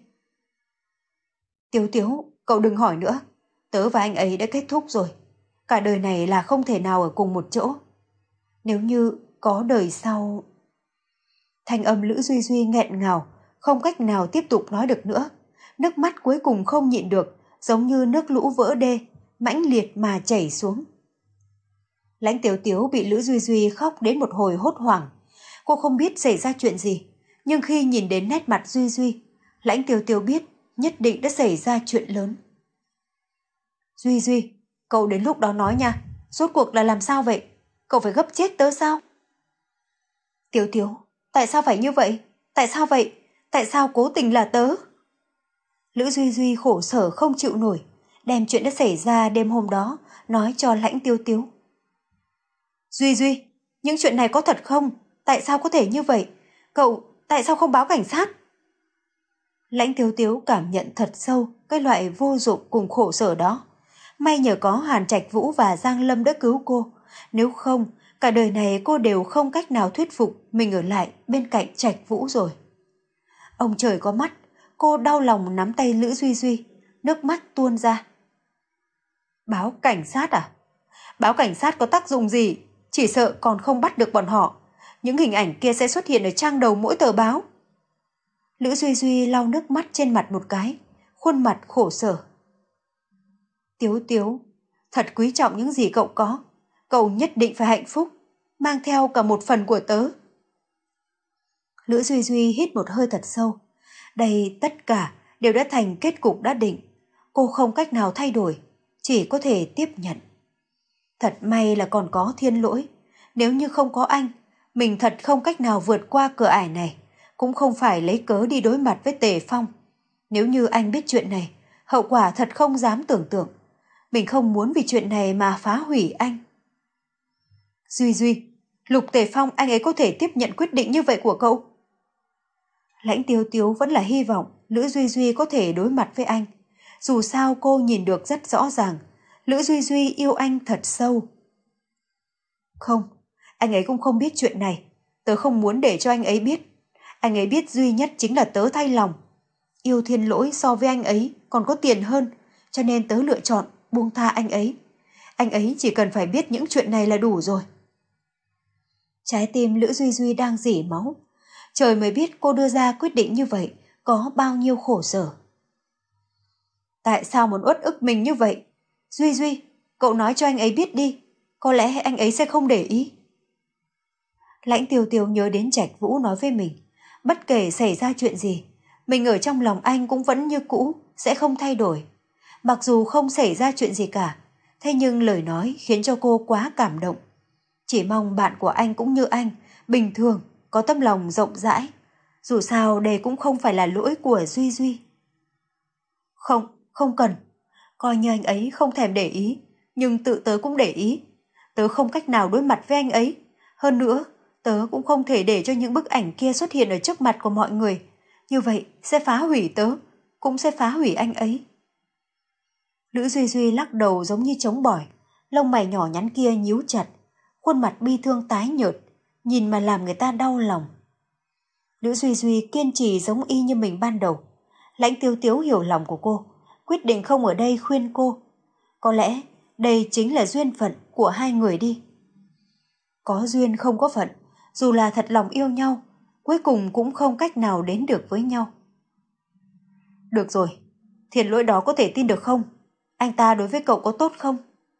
Tiếu Tiếu, cậu đừng hỏi nữa. Tớ và anh ấy đã kết thúc rồi. Cả đời này là không thể nào ở cùng một chỗ. Nếu như có đời sau... Thanh âm Lữ Duy Duy nghẹn ngào, không cách nào tiếp tục nói được nữa. Nước mắt cuối cùng không nhịn được, giống như nước lũ vỡ đê, mãnh liệt mà chảy xuống. Lãnh Tiếu Tiếu bị Lữ Duy Duy khóc đến một hồi hốt hoảng. Cô không biết xảy ra chuyện gì, nhưng khi nhìn đến nét mặt Duy Duy, Lãnh Tiếu Tiếu biết nhất định đã xảy ra chuyện lớn. Duy Duy, cậu đến lúc đó nói nha, rốt cuộc là làm sao vậy? Cậu phải gấp chết tớ sao? Tiếu Tiếu, tại sao phải như vậy? Tại sao vậy? Tại sao cố tình là tớ? Lữ Duy Duy khổ sở không chịu nổi, đem chuyện đã xảy ra đêm hôm đó nói cho Lãnh Tiếu Tiếu. Duy Duy, những chuyện này có thật không? Tại sao có thể như vậy? Cậu, tại sao không báo cảnh sát? Lãnh Tiếu Tiếu cảm nhận thật sâu cái loại vô dụng cùng khổ sở đó. May nhờ có Hàn Trạch Vũ và Giang Lâm đã cứu cô. Nếu không, cả đời này cô đều không cách nào thuyết phục mình ở lại bên cạnh Trạch Vũ rồi. Ông trời có mắt, cô đau lòng nắm tay Lữ Duy Duy, nước mắt tuôn ra. Báo cảnh sát à? Báo cảnh sát có tác dụng gì? Chỉ sợ còn không bắt được bọn họ. Những hình ảnh kia sẽ xuất hiện ở trang đầu mỗi tờ báo. Lữ Duy Duy lau nước mắt trên mặt một cái, khuôn mặt khổ sở. Tiếu Tiếu, thật quý trọng những gì cậu có. Cậu nhất định phải hạnh phúc, mang theo cả một phần của tớ. Lữ Duy Duy hít một hơi thật sâu. Đây tất cả đều đã thành kết cục đã định. Cô không cách nào thay đổi, chỉ có thể tiếp nhận. Thật may là còn có Thiên Lỗi. Nếu như không có anh, mình thật không cách nào vượt qua cửa ải này, cũng không phải lấy cớ đi đối mặt với Tề Phong. Nếu như anh biết chuyện này, hậu quả thật không dám tưởng tượng. Mình không muốn vì chuyện này mà phá hủy anh. Duy Duy, Lục Tề Phong anh ấy có thể tiếp nhận quyết định như vậy của cậu? Lãnh Tiếu Tiếu vẫn là hy vọng Lữ Duy Duy có thể đối mặt với anh. Dù sao cô nhìn được rất rõ ràng, Lữ Duy Duy yêu anh thật sâu. Không, anh ấy cũng không biết chuyện này. Tớ không muốn để cho anh ấy biết. Anh ấy biết duy nhất chính là tớ thay lòng. Yêu Thiên Lỗi so với anh ấy còn có tiền hơn, cho nên tớ lựa chọn buông tha anh ấy. Anh ấy chỉ cần phải biết những chuyện này là đủ rồi. Trái tim Lữ Duy Duy đang rỉ máu. Trời mới biết cô đưa ra quyết định như vậy có bao nhiêu khổ sở. Tại sao muốn uất ức mình như vậy? Duy Duy, cậu nói cho anh ấy biết đi. Có lẽ anh ấy sẽ không để ý. Lãnh Tiêu Tiêu nhớ đến Trạch Vũ nói với mình. Bất kể xảy ra chuyện gì, mình ở trong lòng anh cũng vẫn như cũ, sẽ không thay đổi. Mặc dù không xảy ra chuyện gì cả, thế nhưng lời nói khiến cho cô quá cảm động. Chỉ mong bạn của anh cũng như anh, bình thường, có tâm lòng rộng rãi. Dù sao đây cũng không phải là lỗi của Duy Duy. Không, không cần. Coi như anh ấy không thèm để ý, nhưng tự tớ cũng để ý. Tớ không cách nào đối mặt với anh ấy. Hơn nữa, tớ cũng không thể để cho những bức ảnh kia xuất hiện ở trước mặt của mọi người. Như vậy sẽ phá hủy tớ, cũng sẽ phá hủy anh ấy. Lữ Duy Duy lắc đầu giống như trống bỏi, lông mày nhỏ nhắn kia nhíu chặt, khuôn mặt bi thương tái nhợt, nhìn mà làm người ta đau lòng. Lữ Duy Duy kiên trì giống y như mình ban đầu. Lãnh Tiếu Tiếu hiểu lòng của cô, quyết định không ở đây khuyên cô. Có lẽ đây chính là duyên phận của hai người đi. Có duyên không có phận, dù là thật lòng yêu nhau, cuối cùng cũng không cách nào đến được với nhau. Được rồi, Thiên Lỗi đó có thể tin được không? Anh ta đối với cậu có tốt không?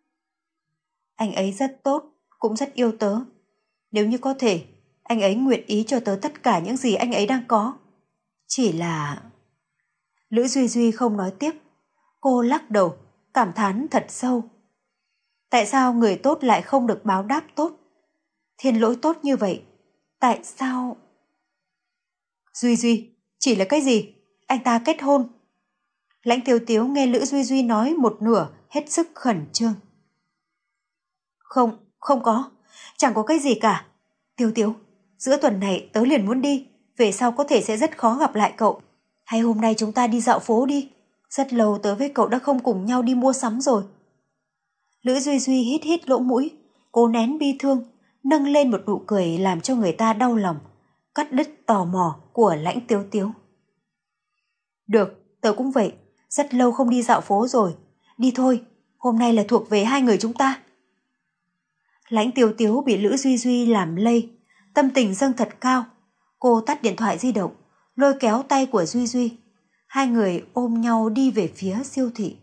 Anh ấy rất tốt, cũng rất yêu tớ. Nếu như có thể, anh ấy nguyện ý cho tớ tất cả những gì anh ấy đang có. Chỉ là... Lữ Duy Duy không nói tiếp. Cô lắc đầu, cảm thán thật sâu. Tại sao người tốt lại không được báo đáp tốt? Thiên Lỗi tốt như vậy, tại sao... Duy Duy, chỉ là cái gì? Anh ta kết hôn. Lãnh Tiếu Tiếu nghe Lữ Duy Duy nói một nửa hết sức khẩn trương. Không, không có, chẳng có cái gì cả. Tiếu Tiếu, giữa tuần này tớ liền muốn đi, về sau có thể sẽ rất khó gặp lại cậu. Hay hôm nay chúng ta đi dạo phố đi, rất lâu tớ với cậu đã không cùng nhau đi mua sắm rồi. Lữ Duy Duy hít hít lỗ mũi, cố nén bi thương, nâng lên một nụ cười làm cho người ta đau lòng, cắt đứt tò mò của Lãnh Tiếu Tiếu. Được, tớ cũng vậy, rất lâu không đi dạo phố rồi, đi thôi, hôm nay là thuộc về hai người chúng ta. Lãnh Tiếu Tiếu bị Lữ Duy Duy làm lây, tâm tình dâng thật cao. Cô tắt điện thoại di động, lôi kéo tay của Duy Duy. Hai người ôm nhau đi về phía siêu thị.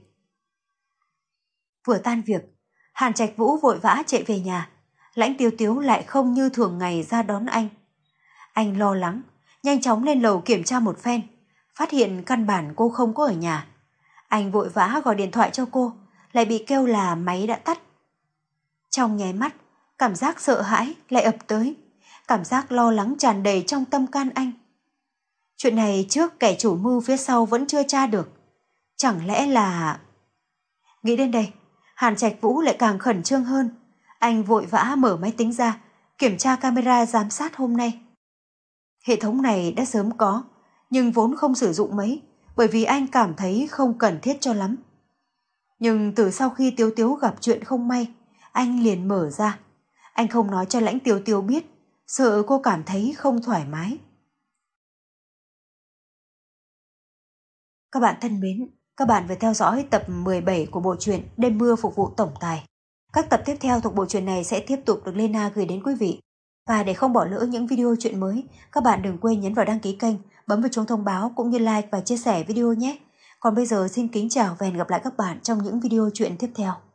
Vừa tan việc, Hàn Trạch Vũ vội vã chạy về nhà. Lãnh Tiếu Tiếu lại không như thường ngày ra đón anh. Anh lo lắng, nhanh chóng lên lầu kiểm tra một phen, phát hiện căn bản cô không có ở nhà. Anh vội vã gọi điện thoại cho cô, lại bị kêu là máy đã tắt. Trong nháy mắt, cảm giác sợ hãi lại ập tới, cảm giác lo lắng tràn đầy trong tâm can anh. Chuyện này trước kẻ chủ mưu phía sau vẫn chưa tra được. Chẳng lẽ là... Nghĩ đến đây, Hàn Trạch Vũ lại càng khẩn trương hơn. Anh vội vã mở máy tính ra, kiểm tra camera giám sát hôm nay. Hệ thống này đã sớm có, nhưng vốn không sử dụng mấy, bởi vì anh cảm thấy không cần thiết cho lắm. Nhưng từ sau khi Tiếu Tiếu gặp chuyện không may, anh liền mở ra. Anh không nói cho Lãnh Tiếu Tiếu biết, sợ cô cảm thấy không thoải mái. Các bạn thân mến, các bạn vừa theo dõi tập mười bảy của bộ truyện Đêm Mưa Phục Vụ Tổng Tài. Các tập tiếp theo thuộc bộ truyện này sẽ tiếp tục được Lena gửi đến quý vị. Và để không bỏ lỡ những video truyện mới, các bạn đừng quên nhấn vào đăng ký kênh, bấm vào chuông thông báo cũng như like và chia sẻ video nhé. Còn bây giờ xin kính chào và hẹn gặp lại các bạn trong những video truyện tiếp theo.